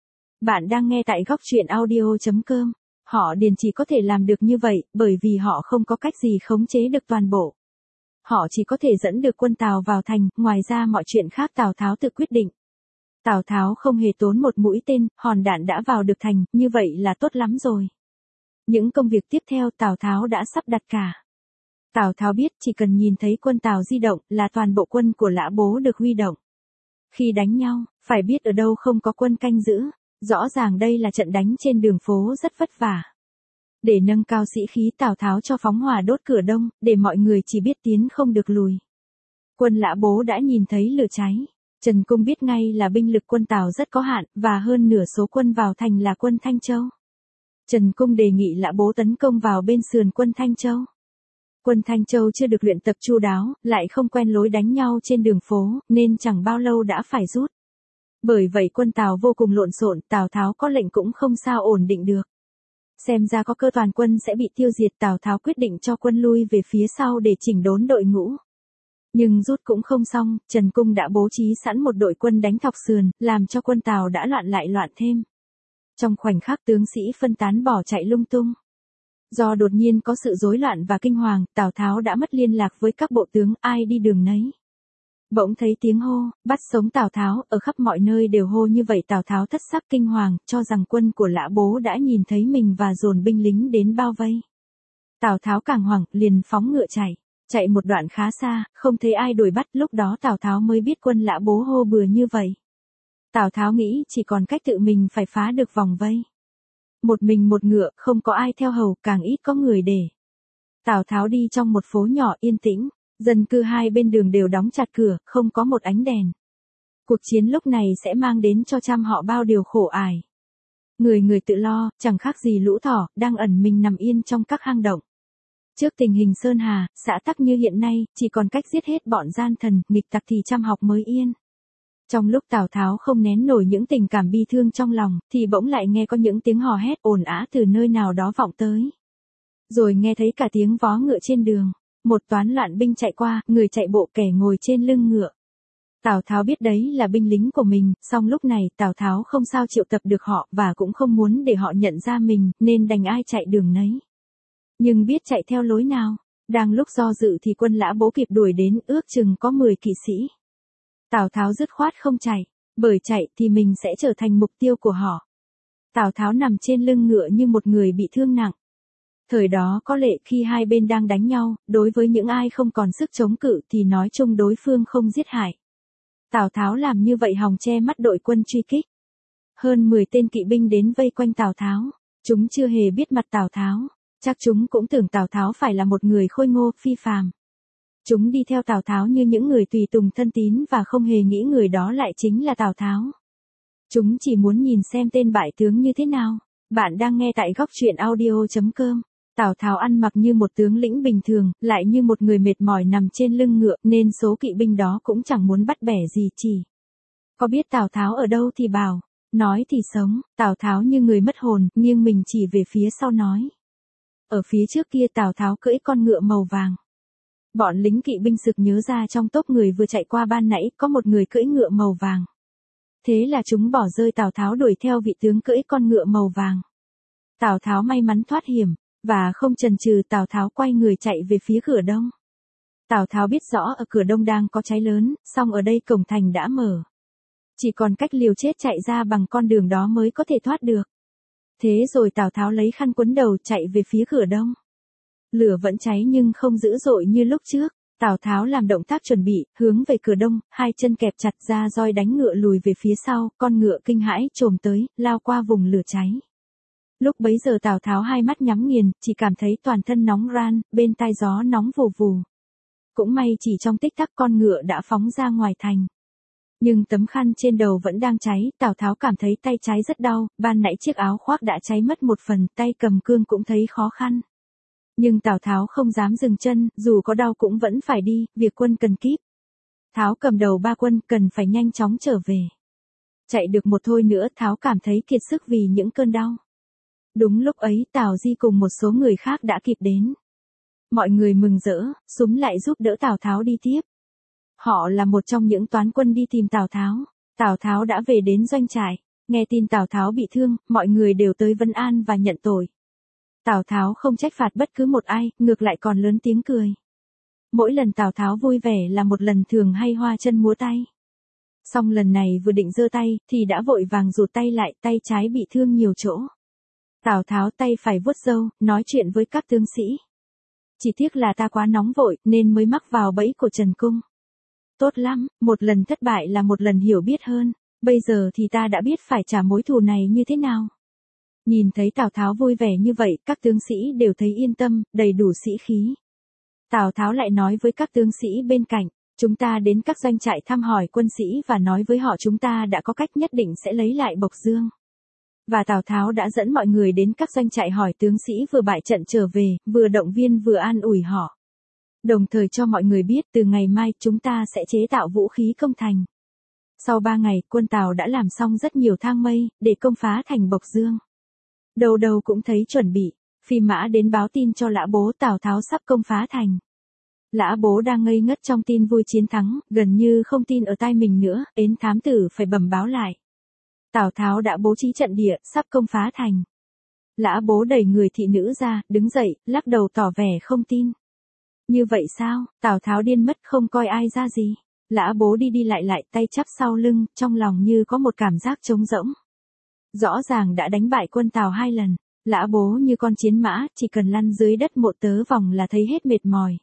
Bạn đang nghe tại góc truyện audio chấm com. Họ Điền chỉ có thể làm được như vậy, bởi vì họ không có cách gì khống chế được toàn bộ. Họ chỉ có thể dẫn được quân Tào vào thành, ngoài ra mọi chuyện khác Tào Tháo tự quyết định. Tào Tháo không hề tốn một mũi tên, hòn đạn đã vào được thành, như vậy là tốt lắm rồi. Những công việc tiếp theo Tào Tháo đã sắp đặt cả. Tào Tháo biết chỉ cần nhìn thấy quân Tào di động là toàn bộ quân của Lã Bố được huy động. Khi đánh nhau, phải biết ở đâu không có quân canh giữ, rõ ràng đây là trận đánh trên đường phố rất vất vả. Để nâng cao sĩ khí Tào Tháo cho phóng hỏa đốt cửa đông, để mọi người chỉ biết tiến không được lùi. Quân Lã Bố đã nhìn thấy lửa cháy. Trần Cung biết ngay là binh lực quân Tào rất có hạn, và hơn nửa số quân vào thành là quân Thanh Châu. Trần Cung đề nghị Lã Bố tấn công vào bên sườn quân Thanh Châu. Quân Thanh Châu chưa được luyện tập chu đáo, lại không quen lối đánh nhau trên đường phố, nên chẳng bao lâu đã phải rút. Bởi vậy quân Tào vô cùng lộn xộn, Tào Tháo có lệnh cũng không sao ổn định được. Xem ra có cơ toàn quân sẽ bị tiêu diệt, Tào Tháo quyết định cho quân lui về phía sau để chỉnh đốn đội ngũ. Nhưng rút cũng không xong, Trần Cung đã bố trí sẵn một đội quân đánh thọc sườn, làm cho quân Tào đã loạn lại loạn thêm. Trong khoảnh khắc tướng sĩ phân tán bỏ chạy lung tung. Do đột nhiên có sự rối loạn và kinh hoàng, Tào Tháo đã mất liên lạc với các bộ tướng, ai đi đường nấy. Bỗng thấy tiếng hô, bắt sống Tào Tháo, ở khắp mọi nơi đều hô như vậy. Tào Tháo thất sắc kinh hoàng, cho rằng quân của Lã Bố đã nhìn thấy mình và dồn binh lính đến bao vây. Tào Tháo càng hoảng, liền phóng ngựa chạy. Chạy một đoạn khá xa, không thấy ai đuổi bắt, lúc đó Tào Tháo mới biết quân Lã Bố hô bừa như vậy. Tào Tháo nghĩ chỉ còn cách tự mình phải phá được vòng vây. Một mình một ngựa, không có ai theo hầu, càng ít có người để. Tào Tháo đi trong một phố nhỏ yên tĩnh, dân cư hai bên đường đều đóng chặt cửa, không có một ánh đèn. Cuộc chiến lúc này sẽ mang đến cho trăm họ bao điều khổ ải. Người người tự lo, chẳng khác gì lũ thỏ, đang ẩn mình nằm yên trong các hang động. Trước tình hình Sơn Hà, xã tắc như hiện nay, chỉ còn cách giết hết bọn gian thần, nghịch tặc thì trăm học mới yên. Trong lúc Tào Tháo không nén nổi những tình cảm bi thương trong lòng, thì bỗng lại nghe có những tiếng hò hét ồn ào từ nơi nào đó vọng tới. Rồi nghe thấy cả tiếng vó ngựa trên đường, một toán loạn binh chạy qua, người chạy bộ, kẻ ngồi trên lưng ngựa. Tào Tháo biết đấy là binh lính của mình, song lúc này Tào Tháo không sao triệu tập được họ, và cũng không muốn để họ nhận ra mình, nên đành ai chạy đường nấy. Nhưng biết chạy theo lối nào, đang lúc do dự thì quân Lã Bố kịp đuổi đến, ước chừng có mười kỵ sĩ. Tào Tháo dứt khoát không chạy, bởi chạy thì mình sẽ trở thành mục tiêu của họ. Tào Tháo nằm trên lưng ngựa như một người bị thương nặng. Thời đó có lệ khi hai bên đang đánh nhau, đối với những ai không còn sức chống cự thì nói chung đối phương không giết hại. Tào Tháo làm như vậy hòng che mắt đội quân truy kích. Hơn mười tên kỵ binh đến vây quanh Tào Tháo, chúng chưa hề biết mặt Tào Tháo, chắc chúng cũng tưởng Tào Tháo phải là một người khôi ngô phi phàm. Chúng đi theo Tào Tháo như những người tùy tùng thân tín và không hề nghĩ người đó lại chính là Tào Tháo. Chúng chỉ muốn nhìn xem tên bại tướng như thế nào. Bạn đang nghe tại góc truyện audio chấm com. Tào Tháo ăn mặc như một tướng lĩnh bình thường, lại như một người mệt mỏi nằm trên lưng ngựa, nên số kỵ binh đó cũng chẳng muốn bắt bẻ gì, chỉ có biết Tào Tháo ở đâu thì bảo, nói thì sống. Tào Tháo như người mất hồn, nghiêng mình chỉ về phía sau nói. Ở phía trước kia Tào Tháo cưỡi con ngựa màu vàng. Bọn lính kỵ binh sực nhớ ra trong tốp người vừa chạy qua ban nãy có một người cưỡi ngựa màu vàng. Thế là chúng bỏ rơi Tào Tháo đuổi theo vị tướng cưỡi con ngựa màu vàng. Tào Tháo may mắn thoát hiểm, và không chần chừ Tào Tháo quay người chạy về phía cửa đông. Tào Tháo biết rõ ở cửa đông đang có cháy lớn, song ở đây cổng thành đã mở. Chỉ còn cách liều chết chạy ra bằng con đường đó mới có thể thoát được. Thế rồi Tào Tháo lấy khăn quấn đầu chạy về phía cửa đông. Lửa vẫn cháy nhưng không dữ dội như lúc trước. Tào Tháo làm động tác chuẩn bị, hướng về cửa đông, hai chân kẹp chặt ra roi đánh ngựa lùi về phía sau, con ngựa kinh hãi trồm tới, lao qua vùng lửa cháy. Lúc bấy giờ Tào Tháo hai mắt nhắm nghiền, chỉ cảm thấy toàn thân nóng ran, bên tai gió nóng vù vù. Cũng may chỉ trong tích tắc con ngựa đã phóng ra ngoài thành. Nhưng tấm khăn trên đầu vẫn đang cháy, Tào Tháo cảm thấy tay trái rất đau, ban nãy chiếc áo khoác đã cháy mất một phần, tay cầm cương cũng thấy khó khăn. Nhưng Tào Tháo không dám dừng chân, dù có đau cũng vẫn phải đi, việc quân cần kíp. Tháo cầm đầu ba quân, cần phải nhanh chóng trở về. Chạy được một thôi nữa, Tháo cảm thấy kiệt sức vì những cơn đau. Đúng lúc ấy, Tào Di cùng một số người khác đã kịp đến. Mọi người mừng rỡ, xúm lại giúp đỡ Tào Tháo đi tiếp. Họ là một trong những toán quân đi tìm Tào Tháo. Tào Tháo đã về đến doanh trại, nghe tin Tào Tháo bị thương, mọi người đều tới vấn an và nhận tội. Tào Tháo không trách phạt bất cứ một ai, ngược lại còn lớn tiếng cười. Mỗi lần Tào Tháo vui vẻ là một lần thường hay hoa chân múa tay. Xong lần này vừa định giơ tay, thì đã vội vàng rụt tay lại, tay trái bị thương nhiều chỗ. Tào Tháo tay phải vuốt râu, nói chuyện với các tướng sĩ. Chỉ tiếc là ta quá nóng vội, nên mới mắc vào bẫy của Trần Cung. Tốt lắm, một lần thất bại là một lần hiểu biết hơn, bây giờ thì ta đã biết phải trả mối thù này như thế nào. Nhìn thấy Tào Tháo vui vẻ như vậy, các tướng sĩ đều thấy yên tâm, đầy đủ sĩ khí. Tào Tháo lại nói với các tướng sĩ bên cạnh, chúng ta đến các doanh trại thăm hỏi quân sĩ và nói với họ chúng ta đã có cách nhất định sẽ lấy lại Bộc Dương. Và Tào Tháo đã dẫn mọi người đến các doanh trại hỏi tướng sĩ vừa bại trận trở về, vừa động viên vừa an ủi họ. Đồng thời cho mọi người biết từ ngày mai chúng ta sẽ chế tạo vũ khí công thành. Sau ba ngày, quân Tào đã làm xong rất nhiều thang mây, để công phá thành Bộc Dương. Đầu đầu cũng thấy chuẩn bị, Phi Mã đến báo tin cho Lã Bố Tào Tháo sắp công phá thành. Lã Bố đang ngây ngất trong tin vui chiến thắng, gần như không tin ở tai mình nữa, ến thám tử phải bẩm báo lại. Tào Tháo đã bố trí trận địa, sắp công phá thành. Lã Bố đẩy người thị nữ ra, đứng dậy, lắc đầu tỏ vẻ không tin. Như vậy sao, Tào Tháo điên mất không coi ai ra gì. Lã Bố đi đi lại lại, tay chắp sau lưng, trong lòng như có một cảm giác trống rỗng. Rõ ràng đã đánh bại quân Tào hai lần, Lã Bố như con chiến mã, chỉ cần lăn dưới đất một tớ vòng là thấy hết mệt mỏi.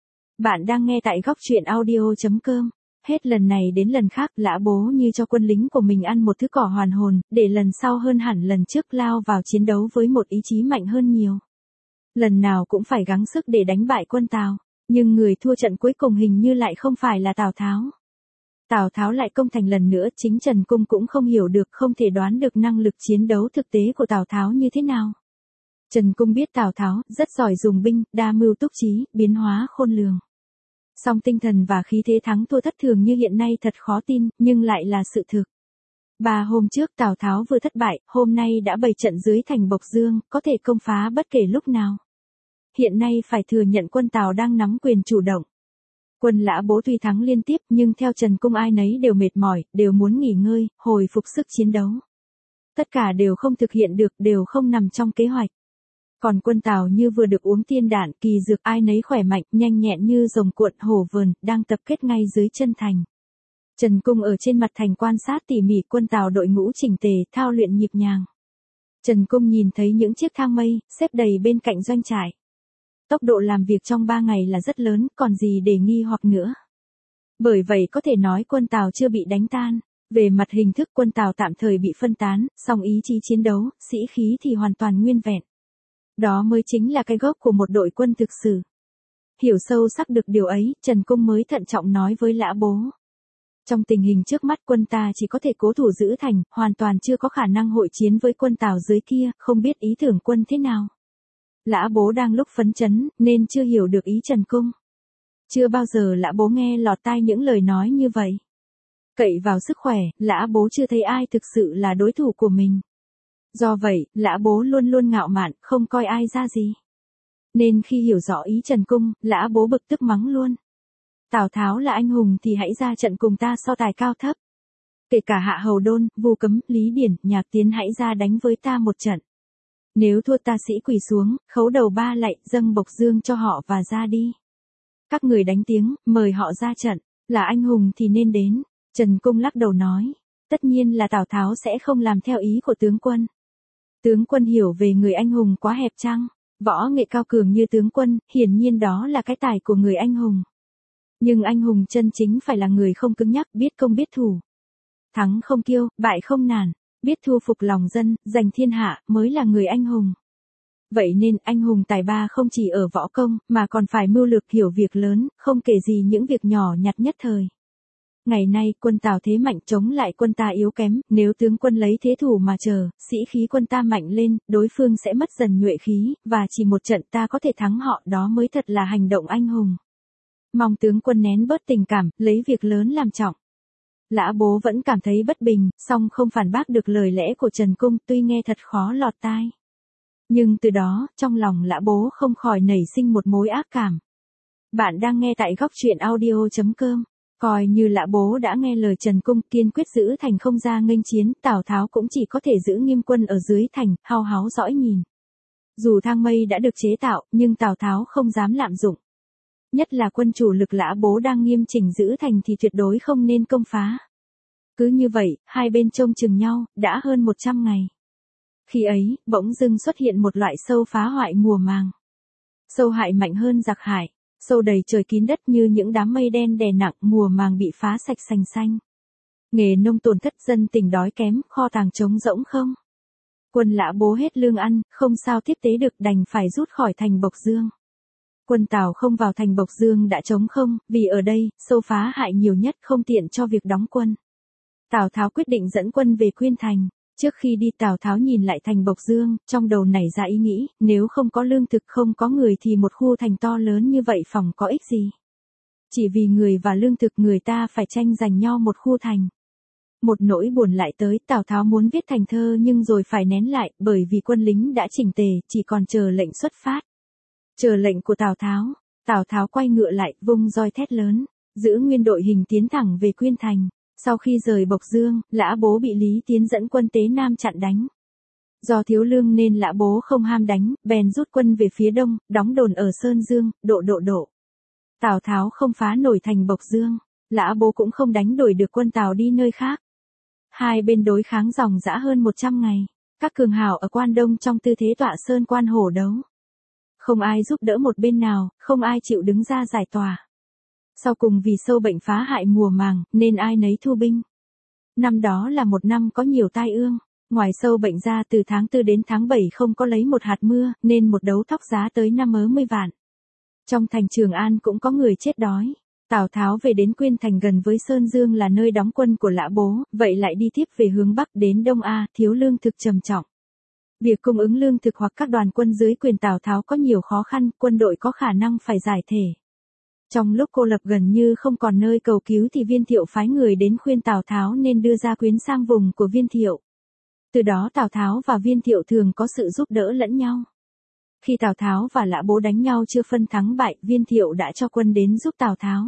Bạn đang nghe tại góc truyện audio chấm com. Hết lần này đến lần khác, Lã Bố như cho quân lính của mình ăn một thứ cỏ hoàn hồn, để lần sau hơn hẳn lần trước lao vào chiến đấu với một ý chí mạnh hơn nhiều. Lần nào cũng phải gắng sức để đánh bại quân Tào, nhưng người thua trận cuối cùng hình như lại không phải là Tào Tháo. Tào Tháo lại công thành lần nữa, chính Trần Cung cũng không hiểu được, không thể đoán được năng lực chiến đấu thực tế của Tào Tháo như thế nào. Trần Cung biết Tào Tháo rất giỏi dùng binh, đa mưu túc trí, biến hóa khôn lường. Song tinh thần và khí thế thắng thua thất thường như hiện nay thật khó tin, nhưng lại là sự thực. Ba hôm trước Tào Tháo vừa thất bại, hôm nay đã bày trận dưới thành Bộc Dương, có thể công phá bất kể lúc nào. Hiện nay phải thừa nhận quân Tào đang nắm quyền chủ động. Quân Lã Bố tuy thắng liên tiếp nhưng theo Trần Cung ai nấy đều mệt mỏi, đều muốn nghỉ ngơi, hồi phục sức chiến đấu. Tất cả đều không thực hiện được, đều không nằm trong kế hoạch. Còn quân Tào như vừa được uống tiên đạn, kỳ dược, ai nấy khỏe mạnh, nhanh nhẹn như rồng cuộn hổ vờn, đang tập kết ngay dưới chân thành. Trần Cung ở trên mặt thành quan sát tỉ mỉ quân Tào đội ngũ chỉnh tề, thao luyện nhịp nhàng. Trần Cung nhìn thấy những chiếc thang mây, xếp đầy bên cạnh doanh trại. Tốc độ làm việc trong ba ngày là rất lớn, còn gì để nghi hoặc nữa. Bởi vậy có thể nói quân Tào chưa bị đánh tan. Về mặt hình thức quân Tào tạm thời bị phân tán, song ý chí chiến đấu, sĩ khí thì hoàn toàn nguyên vẹn. Đó mới chính là cái gốc của một đội quân thực sự. Hiểu sâu sắc được điều ấy, Trần Cung mới thận trọng nói với Lã Bố. Trong tình hình trước mắt quân ta chỉ có thể cố thủ giữ thành, hoàn toàn chưa có khả năng hội chiến với quân Tào dưới kia, không biết ý tưởng quân thế nào. Lã Bố đang lúc phấn chấn, nên chưa hiểu được ý Trần Cung. Chưa bao giờ Lã Bố nghe lọt tai những lời nói như vậy. Cậy vào sức khỏe, Lã Bố chưa thấy ai thực sự là đối thủ của mình. Do vậy, Lã Bố luôn luôn ngạo mạn, không coi ai ra gì. Nên khi hiểu rõ ý Trần Cung, Lã Bố bực tức mắng luôn. Tào Tháo là anh hùng thì hãy ra trận cùng ta so tài cao thấp. Kể cả Hạ Hầu Đôn, Vu Cấm, Lý Điển, Nhạc Tiến hãy ra đánh với ta một trận. Nếu thua ta sĩ quỳ xuống, khấu đầu ba lạy, dâng Bộc Dương cho họ và ra đi. Các người đánh tiếng, mời họ ra trận, là anh hùng thì nên đến. Trần Cung lắc đầu nói, tất nhiên là Tào Tháo sẽ không làm theo ý của tướng quân. Tướng quân hiểu về người anh hùng quá hẹp chăng? Võ nghệ cao cường như tướng quân, hiển nhiên đó là cái tài của người anh hùng. Nhưng anh hùng chân chính phải là người không cứng nhắc, biết công biết thủ. Thắng không kiêu, bại không nản, biết thu phục lòng dân, giành thiên hạ, mới là người anh hùng. Vậy nên anh hùng tài ba không chỉ ở võ công, mà còn phải mưu lược hiểu việc lớn, không kể gì những việc nhỏ nhặt nhất thời. Ngày nay quân Tào thế mạnh chống lại quân ta yếu kém, nếu tướng quân lấy thế thủ mà chờ, sĩ khí quân ta mạnh lên, đối phương sẽ mất dần nhuệ khí, và chỉ một trận ta có thể thắng họ, đó mới thật là hành động anh hùng. Mong tướng quân nén bớt tình cảm, lấy việc lớn làm trọng. Lã Bố vẫn cảm thấy bất bình, song không phản bác được lời lẽ của Trần Cung, tuy nghe thật khó lọt tai. Nhưng từ đó, trong lòng Lã Bố không khỏi nảy sinh một mối ác cảm. Bạn đang nghe tại góc truyện audio chấm com. Coi như Lã Bố đã nghe lời Trần Cung, kiên quyết giữ thành không ra nghênh chiến, Tào Tháo cũng chỉ có thể giữ nghiêm quân ở dưới thành, hao háo dõi nhìn. Dù thang mây đã được chế tạo, nhưng Tào Tháo không dám lạm dụng. Nhất là quân chủ lực Lã Bố đang nghiêm chỉnh giữ thành thì tuyệt đối không nên công phá. Cứ như vậy, hai bên trông chừng nhau, đã hơn một trăm ngày. Khi ấy, bỗng dưng xuất hiện một loại sâu phá hoại mùa màng. Sâu hại mạnh hơn giặc hại, sâu đầy trời kín đất như những đám mây đen đè nặng, mùa màng bị phá sạch sành xanh. Nghề nông tổn thất, dân tình đói kém, kho tàng trống rỗng không. Quân Lã Bố hết lương ăn, không sao tiếp tế được, đành phải rút khỏi thành Bộc Dương. Quân Tào không vào thành Bộc Dương đã trống không, vì ở đây, sâu phá hại nhiều nhất, không tiện cho việc đóng quân. Tào Tháo quyết định dẫn quân về Quyên Thành. Trước khi đi Tào Tháo nhìn lại thành Bộc Dương, trong đầu nảy ra ý nghĩ, nếu không có lương thực không có người thì một khu thành to lớn như vậy phòng có ích gì. Chỉ vì người và lương thực người ta phải tranh giành nhau một khu thành. Một nỗi buồn lại tới, Tào Tháo muốn viết thành thơ nhưng rồi phải nén lại, bởi vì quân lính đã chỉnh tề, chỉ còn chờ lệnh xuất phát. Chờ lệnh của Tào Tháo, Tào Tháo quay ngựa lại, vung roi thét lớn, giữ nguyên đội hình tiến thẳng về Quyên Thành. Sau khi rời Bộc Dương, Lã Bố bị Lý Tiến dẫn quân Tế Nam chặn đánh. Do thiếu lương nên Lã Bố không ham đánh, bèn rút quân về phía đông, đóng đồn ở Sơn Dương, độ độ độ. Tào Tháo không phá nổi thành Bộc Dương, Lã Bố cũng không đánh đuổi được quân Tào đi nơi khác. Hai bên đối kháng ròng rã hơn một trăm ngày, các cường hào ở Quan Đông trong tư thế tọa sơn quan hổ đấu. Không ai giúp đỡ một bên nào, không ai chịu đứng ra giải tỏa. Sau cùng vì sâu bệnh phá hại mùa màng, nên ai nấy thu binh. Năm đó là một năm có nhiều tai ương, ngoài sâu bệnh ra từ tháng tư đến tháng bảy không có lấy một hạt mưa, nên một đấu thóc giá tới năm mớ mươi vạn. Trong thành Trường An cũng có người chết đói. Tào Tháo về đến Quyên Thành gần với Sơn Dương là nơi đóng quân của Lã Bố, vậy lại đi tiếp về hướng Bắc đến Đông A, thiếu lương thực trầm trọng. Việc cung ứng lương thực hoặc các đoàn quân dưới quyền Tào Tháo có nhiều khó khăn, quân đội có khả năng phải giải thể. Trong lúc cô lập gần như không còn nơi cầu cứu thì Viên Thiệu phái người đến khuyên Tào Tháo nên đưa gia quyến sang vùng của Viên Thiệu. Từ đó Tào Tháo và Viên Thiệu thường có sự giúp đỡ lẫn nhau. Khi Tào Tháo và Lã Bố đánh nhau chưa phân thắng bại, Viên Thiệu đã cho quân đến giúp Tào Tháo.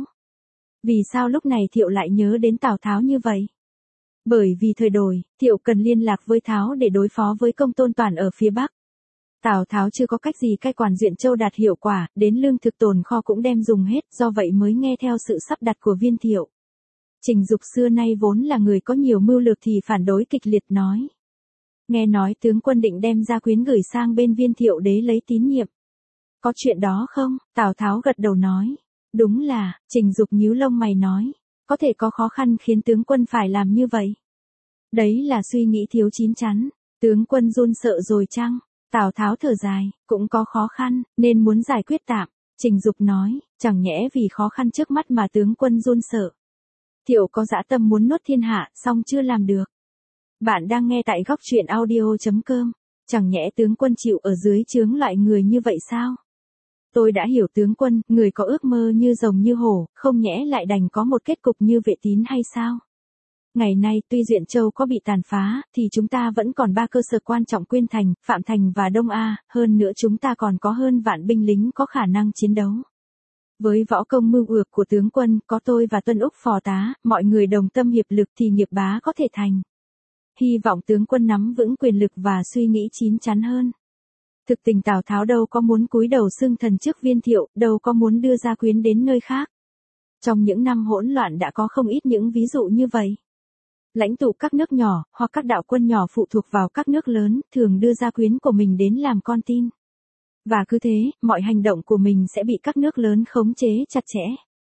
Vì sao lúc này Thiệu lại nhớ đến Tào Tháo như vậy? Bởi vì thời đổi, Thiệu cần liên lạc với Tháo để đối phó với Công Tôn Toản ở phía Bắc. Tào Tháo chưa có cách gì cai quản Duyện Châu đạt hiệu quả, đến lương thực tồn kho cũng đem dùng hết, do vậy mới nghe theo sự sắp đặt của Viên Thiệu. Trình Dục xưa nay vốn là người có nhiều mưu lược thì phản đối kịch liệt nói. Nghe nói tướng quân định đem gia quyến gửi sang bên Viên Thiệu đế lấy tín nhiệm. Có chuyện đó không? Tào Tháo gật đầu nói. Đúng là, Trình Dục nhíu lông mày nói. Có thể có khó khăn khiến tướng quân phải làm như vậy. Đấy là suy nghĩ thiếu chín chắn. Tướng quân run sợ rồi chăng? Tào Tháo thở dài, cũng có khó khăn, nên muốn giải quyết tạm. Trình Dục nói, chẳng nhẽ vì khó khăn trước mắt mà tướng quân run sợ. Thiệu có dã tâm muốn nuốt thiên hạ, song chưa làm được. Bạn đang nghe tại góc truyện audio chấm com. Chẳng nhẽ tướng quân chịu ở dưới trướng loại người như vậy sao? Tôi đã hiểu tướng quân, người có ước mơ như rồng như hổ, không nhẽ lại đành có một kết cục như Vệ Tín hay sao? Ngày nay tuy Duyện Châu có bị tàn phá, thì chúng ta vẫn còn ba cơ sở quan trọng Quyên Thành, Phạm Thành và Đông A, hơn nữa chúng ta còn có hơn vạn binh lính có khả năng chiến đấu. Với võ công mưu ược của tướng quân, có tôi và Tuân Úc phò tá, mọi người đồng tâm hiệp lực thì nghiệp bá có thể thành. Hy vọng tướng quân nắm vững quyền lực và suy nghĩ chín chắn hơn. Thực tình Tào Tháo đâu có muốn cúi đầu xưng thần trước Viên Thiệu, đâu có muốn đưa gia quyến đến nơi khác. Trong những năm hỗn loạn đã có không ít những ví dụ như vậy. Lãnh tụ các nước nhỏ, hoặc các đạo quân nhỏ phụ thuộc vào các nước lớn, thường đưa gia quyến của mình đến làm con tin. Và cứ thế, mọi hành động của mình sẽ bị các nước lớn khống chế chặt chẽ.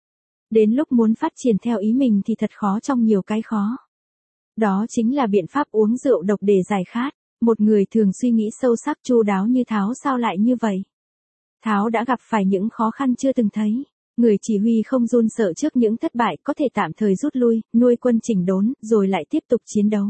Đến lúc muốn phát triển theo ý mình thì thật khó trong nhiều cái khó. Đó chính là biện pháp uống rượu độc để giải khát. Một người thường suy nghĩ sâu sắc chu đáo như Tháo sao lại như vậy? Tháo đã gặp phải những khó khăn chưa từng thấy. Người chỉ huy không run sợ trước những thất bại, có thể tạm thời rút lui, nuôi quân chỉnh đốn, rồi lại tiếp tục chiến đấu.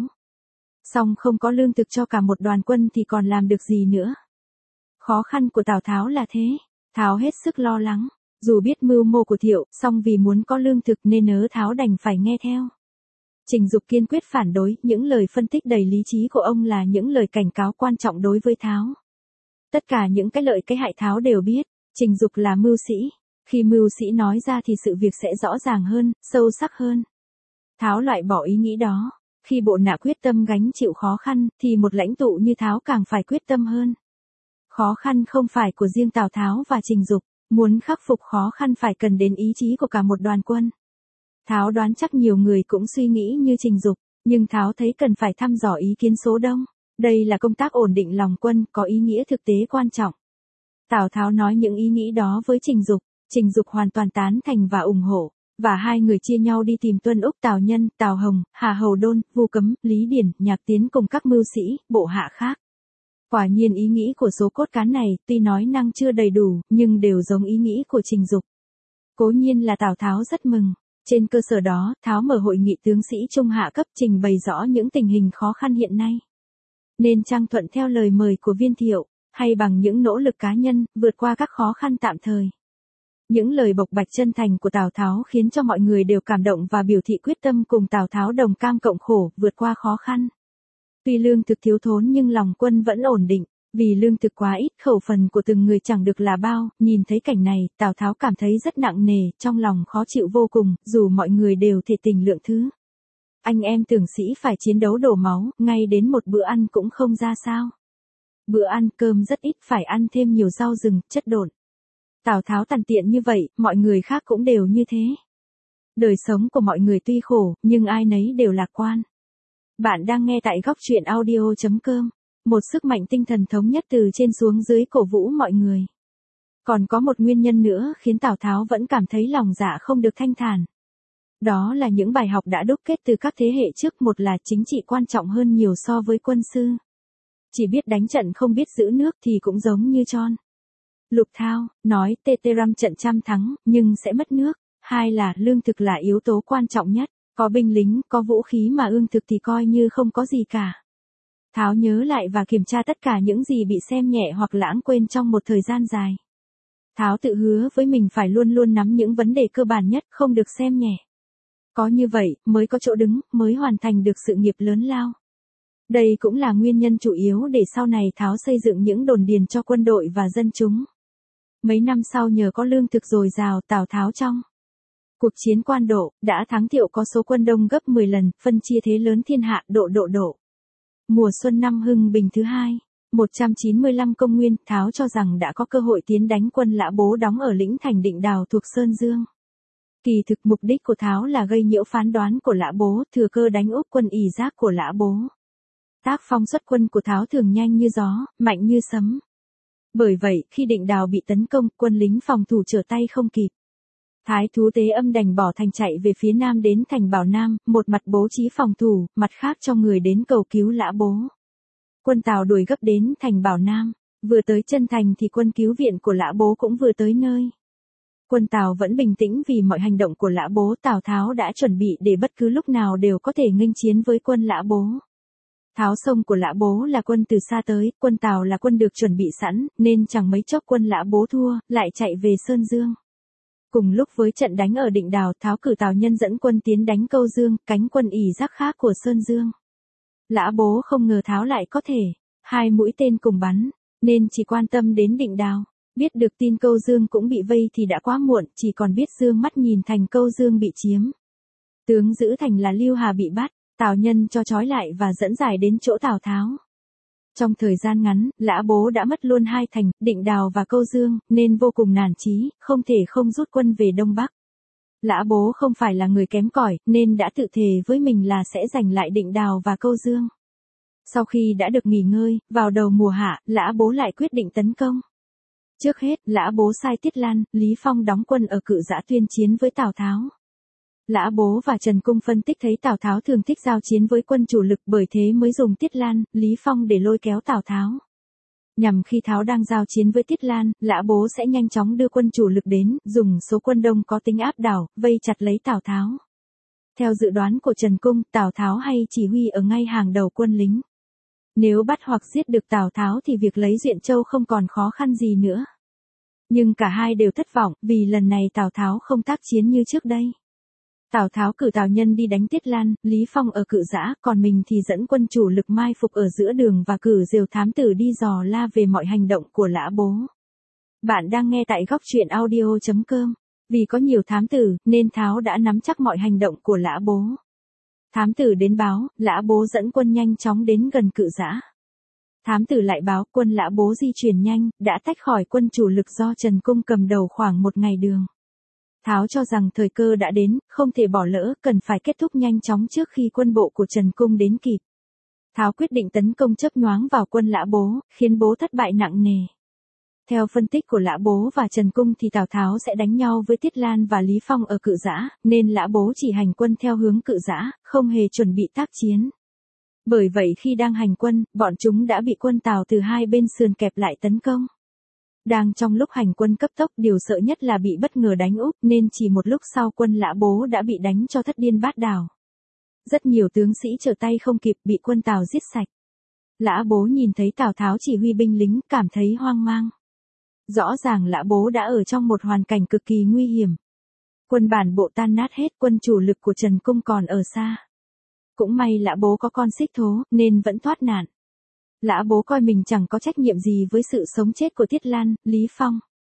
Song không có lương thực cho cả một đoàn quân thì còn làm được gì nữa. Khó khăn của Tào Tháo là thế. Tháo hết sức lo lắng. Dù biết mưu mô của Thiệu, song vì muốn có lương thực nên ớ Tháo đành phải nghe theo. Trình Dục kiên quyết phản đối, những lời phân tích đầy lý trí của ông là những lời cảnh cáo quan trọng đối với Tháo. Tất cả những cái lợi cái hại Tháo đều biết. Trình Dục là mưu sĩ. Khi mưu sĩ nói ra thì sự việc sẽ rõ ràng hơn, sâu sắc hơn. Tháo loại bỏ ý nghĩ đó. Khi bộ nạ quyết tâm gánh chịu khó khăn, thì một lãnh tụ như Tháo càng phải quyết tâm hơn. Khó khăn không phải của riêng Tào Tháo và Trình Dục, muốn khắc phục khó khăn phải cần đến ý chí của cả một đoàn quân. Tháo đoán chắc nhiều người cũng suy nghĩ như Trình Dục, nhưng Tháo thấy cần phải thăm dò ý kiến số đông. Đây là công tác ổn định lòng quân, có ý nghĩa thực tế quan trọng. Tào Tháo nói những ý nghĩ đó với Trình Dục, Trình Dục hoàn toàn tán thành và ủng hộ, và hai người chia nhau đi tìm Tuân Úc, Tào Nhân, Tào Hồng, Hà Hầu Đôn, Vu Cấm, Lý Điển, Nhạc Tiến cùng các mưu sĩ, bộ hạ khác. Quả nhiên ý nghĩ của số cốt cán này, tuy nói năng chưa đầy đủ, nhưng đều giống ý nghĩ của Trình Dục. Cố nhiên là Tào Tháo rất mừng. Trên cơ sở đó, Tháo mở hội nghị tướng sĩ trung hạ cấp trình bày rõ những tình hình khó khăn hiện nay. Nên trang thuận theo lời mời của Viên Thiệu, hay bằng những nỗ lực cá nhân, vượt qua các khó khăn tạm thời. Những lời bộc bạch chân thành của Tào Tháo khiến cho mọi người đều cảm động và biểu thị quyết tâm cùng Tào Tháo đồng cam cộng khổ, vượt qua khó khăn. Tuy lương thực thiếu thốn nhưng lòng quân vẫn ổn định, vì lương thực quá ít, khẩu phần của từng người chẳng được là bao. Nhìn thấy cảnh này, Tào Tháo cảm thấy rất nặng nề, trong lòng khó chịu vô cùng, dù mọi người đều thể tình lượng thứ. Anh em tướng sĩ phải chiến đấu đổ máu, ngay đến một bữa ăn cũng không ra sao. Bữa ăn cơm rất ít, phải ăn thêm nhiều rau rừng, chất độn. Tào Tháo tàn tiện như vậy, mọi người khác cũng đều như thế. Đời sống của mọi người tuy khổ, nhưng ai nấy đều lạc quan. Bạn đang nghe tại góc truyện audio chấm com, một sức mạnh tinh thần thống nhất từ trên xuống dưới cổ vũ mọi người. Còn có một nguyên nhân nữa khiến Tào Tháo vẫn cảm thấy lòng dạ không được thanh thản. Đó là những bài học đã đúc kết từ các thế hệ trước, một là chính trị quan trọng hơn nhiều so với quân sư. Chỉ biết đánh trận không biết giữ nước thì cũng giống như Tron. Lục Thao nói tê tê răm trận trăm thắng, nhưng sẽ mất nước. Hai là lương thực là yếu tố quan trọng nhất. Có binh lính, có vũ khí mà ương thực thì coi như không có gì cả. Tháo nhớ lại và kiểm tra tất cả những gì bị xem nhẹ hoặc lãng quên trong một thời gian dài. Tháo tự hứa với mình phải luôn luôn nắm những vấn đề cơ bản nhất, không được xem nhẹ. Có như vậy, mới có chỗ đứng, mới hoàn thành được sự nghiệp lớn lao. Đây cũng là nguyên nhân chủ yếu để sau này Tháo xây dựng những đồn điền cho quân đội và dân chúng. Mấy năm sau nhờ có lương thực dồi dào, Tào Tháo trong cuộc chiến Quan Độ, đã thắng Thiệu có số quân đông gấp mười lần, phân chia thế lớn thiên hạ, độ độ độ. Mùa xuân năm Hưng Bình thứ hai, một trăm chín mươi lăm công nguyên, Tháo cho rằng đã có cơ hội tiến đánh quân Lã Bố đóng ở lĩnh thành Định Đào thuộc Sơn Dương. Kỳ thực mục đích của Tháo là gây nhiễu phán đoán của Lã Bố, thừa cơ đánh úp quân ỷ giác của Lã Bố. Tác phong xuất quân của Tháo thường nhanh như gió, mạnh như sấm. Bởi vậy, khi Định Đào bị tấn công, quân lính phòng thủ trở tay không kịp. Thái thú Tế Âm đành bỏ thành chạy về phía nam đến thành Bảo Nam, một mặt bố trí phòng thủ, mặt khác cho người đến cầu cứu Lã Bố. Quân Tào đuổi gấp đến thành Bảo Nam, vừa tới chân thành thì quân cứu viện của Lã Bố cũng vừa tới nơi. Quân Tào vẫn bình tĩnh vì mọi hành động của Lã Bố, Tào Tháo đã chuẩn bị để bất cứ lúc nào đều có thể nghênh chiến với quân Lã Bố. Tháo sông của Lã Bố là quân từ xa tới, quân Tào là quân được chuẩn bị sẵn, nên chẳng mấy chốc quân Lã Bố thua, lại chạy về Sơn Dương. Cùng lúc với trận đánh ở Định Đào, Tháo cử Tào Nhân dẫn quân tiến đánh Câu Dương, cánh quân ỷ giác khác của Sơn Dương. Lã Bố không ngờ Tháo lại có thể hai mũi tên cùng bắn, nên chỉ quan tâm đến Định Đào. Biết được tin Câu Dương cũng bị vây thì đã quá muộn, chỉ còn biết dương mắt nhìn thành Câu Dương bị chiếm. Tướng giữ thành là Lưu Hà bị bắt, Tào Nhân cho trói lại và dẫn giải đến chỗ Tào Tháo. Trong thời gian ngắn, Lã Bố đã mất luôn hai thành, Định Đào và Câu Dương, nên vô cùng nản chí, không thể không rút quân về Đông Bắc. Lã Bố không phải là người kém cỏi, nên đã tự thề với mình là sẽ giành lại Định Đào và Câu Dương. Sau khi đã được nghỉ ngơi, vào đầu mùa hạ, Lã Bố lại quyết định tấn công. Trước hết, Lã Bố sai Tiết Lan, Lý Phong đóng quân ở Cự Giã tuyên chiến với Tào Tháo. Lã Bố và Trần Cung phân tích thấy Tào Tháo thường thích giao chiến với quân chủ lực, bởi thế mới dùng Tiết Lan, Lý Phong để lôi kéo Tào Tháo. Nhằm khi Tháo đang giao chiến với Tiết Lan, Lã Bố sẽ nhanh chóng đưa quân chủ lực đến, dùng số quân đông có tính áp đảo, vây chặt lấy Tào Tháo. Theo dự đoán của Trần Cung, Tào Tháo hay chỉ huy ở ngay hàng đầu quân lính. Nếu bắt hoặc giết được Tào Tháo thì việc lấy Duyện Châu không còn khó khăn gì nữa. Nhưng cả hai đều thất vọng, vì lần này Tào Tháo không tác chiến như trước đây. Tào Tháo cử Tào Nhân đi đánh Tiết Lan, Lý Phong ở Cự Giã, còn mình thì dẫn quân chủ lực mai phục ở giữa đường và cử Diều thám tử đi dò la về mọi hành động của Lã Bố. Bạn đang nghe tại góc truyện audio chấm com. Vì có nhiều thám tử, nên Tháo đã nắm chắc mọi hành động của Lã Bố. Thám tử đến báo, Lã Bố dẫn quân nhanh chóng đến gần Cự Giã. Thám tử lại báo quân Lã Bố di chuyển nhanh, đã tách khỏi quân chủ lực do Trần Cung cầm đầu khoảng một ngày đường. Tháo cho rằng thời cơ đã đến, không thể bỏ lỡ, cần phải kết thúc nhanh chóng trước khi quân bộ của Trần Cung đến kịp. Tháo quyết định tấn công chớp nhoáng vào quân Lã Bố, khiến Bố thất bại nặng nề. Theo phân tích của Lã Bố và Trần Cung thì Tào Tháo sẽ đánh nhau với Tiết Lan và Lý Phong ở Cự Giã, nên Lã Bố chỉ hành quân theo hướng Cự Giã, không hề chuẩn bị tác chiến. Bởi vậy khi đang hành quân, bọn chúng đã bị quân Tào từ hai bên sườn kẹp lại tấn công. Đang trong lúc hành quân cấp tốc, điều sợ nhất là bị bất ngờ đánh úp, nên chỉ một lúc sau quân Lã Bố đã bị đánh cho thất điên bát đảo. Rất nhiều tướng sĩ trở tay không kịp, bị quân Tào giết sạch. Lã Bố nhìn thấy Tào Tháo chỉ huy binh lính, cảm thấy hoang mang. Rõ ràng Lã Bố đã ở trong một hoàn cảnh cực kỳ nguy hiểm. Quân bản bộ tan nát hết, quân chủ lực của Trần Cung còn ở xa. Cũng may Lã Bố có con xích thố, nên vẫn thoát nạn. Lã Bố coi mình chẳng có trách nhiệm gì với sự sống chết của Tiết Lan, Lý Phong.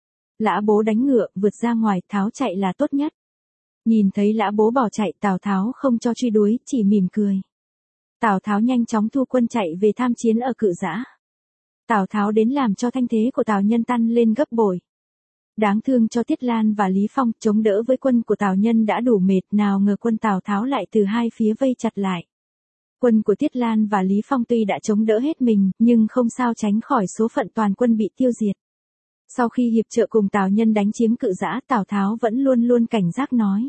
Lã Bố đánh ngựa, vượt ra ngoài, Tháo chạy là tốt nhất. Nhìn thấy Lã Bố bỏ chạy, Tào Tháo không cho truy đuổi, chỉ mỉm cười. Tào Tháo nhanh chóng thu quân chạy về tham chiến ở Cự Giã. Tào Tháo đến làm cho thanh thế của Tào Nhân tăng lên gấp bội. Đáng thương cho Tiết Lan và Lý Phong, chống đỡ với quân của Tào Nhân đã đủ mệt, nào ngờ quân Tào Tháo lại từ hai phía vây chặt lại. Quân của Tiết Lan và Lý Phong tuy đã chống đỡ hết mình, nhưng không sao tránh khỏi số phận toàn quân bị tiêu diệt. Sau khi hiệp trợ cùng Tào Nhân đánh chiếm Cự Giã, Tào Tháo vẫn luôn luôn cảnh giác nói.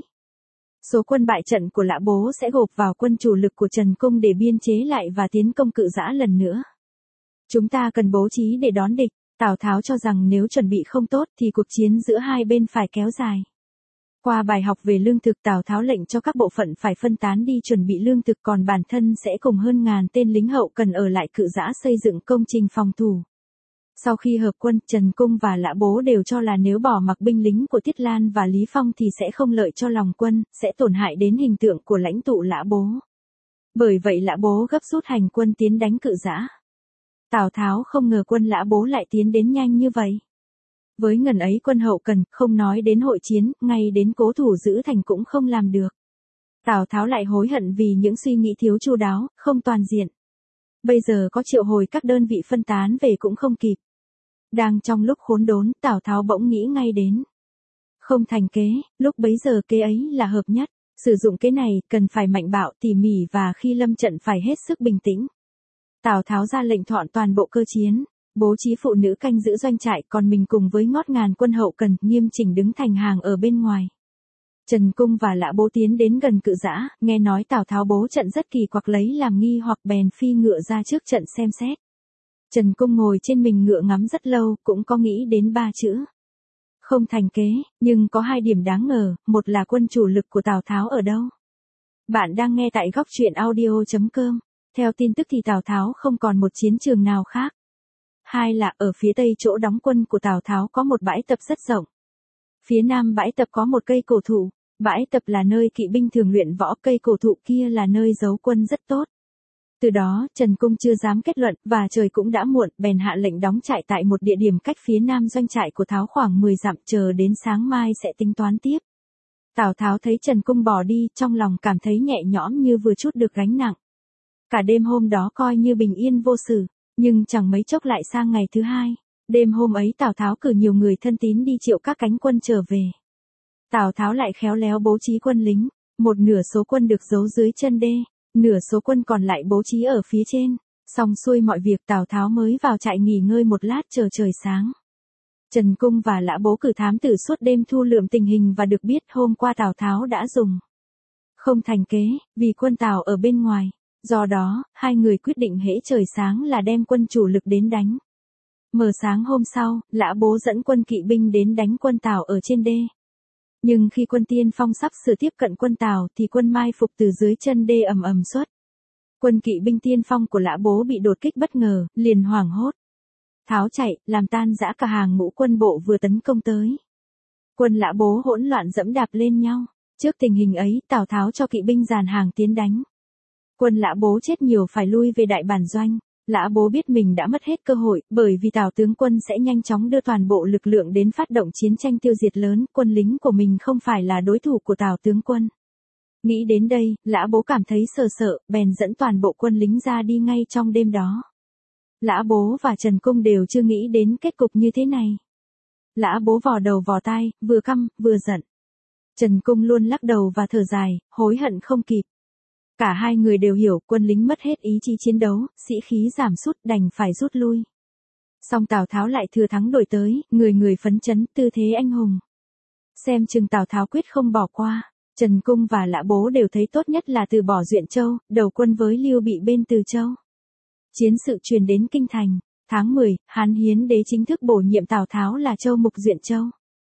Số quân bại trận của Lã Bố sẽ gộp vào quân chủ lực của Trần Cung để biên chế lại và tiến công Cự Giã lần nữa. Chúng ta cần bố trí để đón địch. Tào Tháo cho rằng nếu chuẩn bị không tốt thì cuộc chiến giữa hai bên phải kéo dài. Qua bài học về lương thực, Tào Tháo lệnh cho các bộ phận phải phân tán đi chuẩn bị lương thực, còn bản thân sẽ cùng hơn ngàn tên lính hậu cần ở lại Cự Giã xây dựng công trình phòng thủ. Sau khi hợp quân, Trần Cung và Lã Bố đều cho là nếu bỏ mặc binh lính của Tiết Lan và Lý Phong thì sẽ không lợi cho lòng quân, sẽ tổn hại đến hình tượng của lãnh tụ Lã Bố. Bởi vậy Lã Bố gấp rút hành quân tiến đánh Cự Giã. Tào Tháo không ngờ quân Lã Bố lại tiến đến nhanh như vậy. Với ngần ấy quân hậu cần, không nói đến hội chiến, ngay đến cố thủ giữ thành cũng không làm được. Tào Tháo lại hối hận vì những suy nghĩ thiếu chu đáo, không toàn diện. Bây giờ có triệu hồi các đơn vị phân tán về cũng không kịp. Đang trong lúc khốn đốn, Tào Tháo bỗng nghĩ ngay đến. Không thành kế, lúc bấy giờ kế ấy là hợp nhất. Sử dụng kế này, cần phải mạnh bạo, tỉ mỉ và khi lâm trận phải hết sức bình tĩnh. Tào Tháo ra lệnh thọn toàn bộ cơ chiến, bố trí phụ nữ canh giữ doanh trại, còn mình cùng với ngót ngàn quân hậu cần nghiêm chỉnh đứng thành hàng ở bên ngoài. Trần Cung và Lã Bố tiến đến gần Cự Giã, nghe nói Tào Tháo bố trận rất kỳ quặc lấy làm nghi hoặc bèn phi ngựa ra trước trận xem xét. Trần Cung ngồi trên mình ngựa ngắm rất lâu, cũng có nghĩ đến ba chữ. Không thành kế, nhưng có hai điểm đáng ngờ, một là quân chủ lực của Tào Tháo ở đâu. Bạn đang nghe tại góc truyện audio chấm com. Theo tin tức thì Tào Tháo không còn một chiến trường nào khác. Hai là ở phía tây chỗ đóng quân của Tào Tháo có một bãi tập rất rộng. Phía nam bãi tập có một cây cổ thụ. Bãi tập là nơi kỵ binh thường luyện võ, cây cổ thụ kia là nơi giấu quân rất tốt. Từ đó, Trần Cung chưa dám kết luận, và trời cũng đã muộn, bèn hạ lệnh đóng trại tại một địa điểm cách phía nam doanh trại của Tháo khoảng mười dặm, chờ đến sáng mai sẽ tính toán tiếp. Tào Tháo thấy Trần Cung bỏ đi, trong lòng cảm thấy nhẹ nhõm như vừa trút được gánh nặng. Cả đêm hôm đó coi như bình yên vô sự, nhưng chẳng mấy chốc lại sang ngày thứ hai. Đêm hôm ấy Tào Tháo cử nhiều người thân tín đi triệu các cánh quân trở về. Tào Tháo lại khéo léo bố trí quân lính, một nửa số quân được giấu dưới chân đê, nửa số quân còn lại bố trí ở phía trên. Xong xuôi mọi việc, Tào Tháo mới vào trại nghỉ ngơi một lát chờ trời sáng. Trần Cung và Lã Bố cử thám tử suốt đêm thu lượm tình hình và được biết hôm qua Tào Tháo đã dùng không thành kế, vì quân Tào ở bên ngoài. Do đó, hai người quyết định hễ trời sáng là đem quân chủ lực đến đánh. Mờ sáng hôm sau, Lã Bố dẫn quân kỵ binh đến đánh quân Tào ở trên đê. Nhưng khi quân tiên phong sắp sửa tiếp cận quân Tào thì quân mai phục từ dưới chân đê ầm ầm xuất. Quân kỵ binh tiên phong của Lã Bố bị đột kích bất ngờ, liền hoảng hốt. Tháo chạy, làm tan rã cả hàng ngũ quân bộ vừa tấn công tới. Quân Lã Bố hỗn loạn dẫm đạp lên nhau. Trước tình hình ấy, Tào Tháo cho kỵ binh dàn hàng tiến đánh. Quân Lã Bố chết nhiều phải lui về đại bản doanh. Lã Bố biết mình đã mất hết cơ hội, bởi vì Tào tướng quân sẽ nhanh chóng đưa toàn bộ lực lượng đến phát động chiến tranh tiêu diệt lớn, quân lính của mình không phải là đối thủ của Tào tướng quân. Nghĩ đến đây, Lã Bố cảm thấy sợ sợ, bèn dẫn toàn bộ quân lính ra đi ngay trong đêm đó. Lã Bố và Trần Cung đều chưa nghĩ đến kết cục như thế này. Lã Bố vò đầu vò tai, vừa căm, vừa giận. Trần Cung luôn lắc đầu và thở dài, hối hận không kịp. Cả hai người đều hiểu quân lính mất hết ý chí chiến đấu, sĩ khí giảm sút đành phải rút lui. Song Tào Tháo lại thừa thắng đổi tới, người người phấn chấn, tư thế anh hùng. Xem chừng Tào Tháo quyết không bỏ qua, Trần Cung và Lã Bố đều thấy tốt nhất là từ bỏ Duyện Châu, đầu quân với Lưu Bị bên Từ Châu. Chiến sự truyền đến Kinh Thành, tháng mười, Hán Hiến Đế chính thức bổ nhiệm Tào Tháo là Châu Mục Duyện Châu.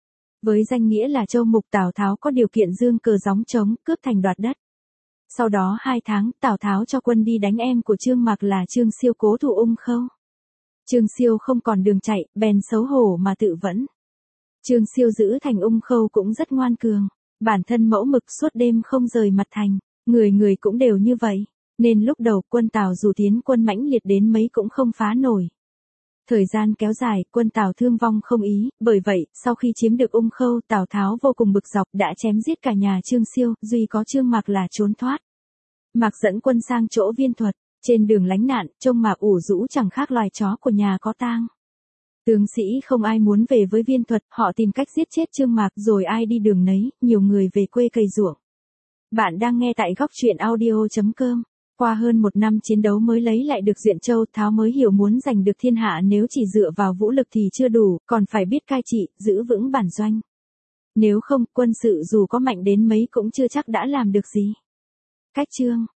Với danh nghĩa là Châu Mục, Tào Tháo có điều kiện dương cờ gióng trống, cướp thành đoạt đất. Sau đó hai tháng, Tào Tháo cho quân đi đánh em của Trương Mạc là Trương Siêu cố thủ Ung Khâu. Trương Siêu không còn đường chạy, bèn xấu hổ mà tự vẫn. Trương Siêu giữ thành Ung Khâu cũng rất ngoan cường, bản thân mẫu mực suốt đêm không rời mặt thành, người người cũng đều như vậy, nên lúc đầu quân Tào dù tiến quân mãnh liệt đến mấy cũng không phá nổi. Thời gian kéo dài, quân Tào thương vong không ý, bởi vậy, sau khi chiếm được Ung Khâu, Tào Tháo vô cùng bực dọc đã chém giết cả nhà Trương Siêu, duy có Trương Mạc là trốn thoát. Mạc dẫn quân sang chỗ Viên Thuật, trên đường lánh nạn, trông Mạc ủ rũ chẳng khác loài chó của nhà có tang. Tướng sĩ không ai muốn về với Viên Thuật, họ tìm cách giết chết Trương Mạc rồi ai đi đường nấy, nhiều người về quê cày ruộng. Bạn đang nghe tại góc truyện audio chấm com. Qua hơn một năm chiến đấu mới lấy lại được Duyện Châu, Tháo mới hiểu muốn giành được thiên hạ nếu chỉ dựa vào vũ lực thì chưa đủ, còn phải biết cai trị, giữ vững bản doanh. Nếu không, quân sự dù có mạnh đến mấy cũng chưa chắc đã làm được gì. Cách chương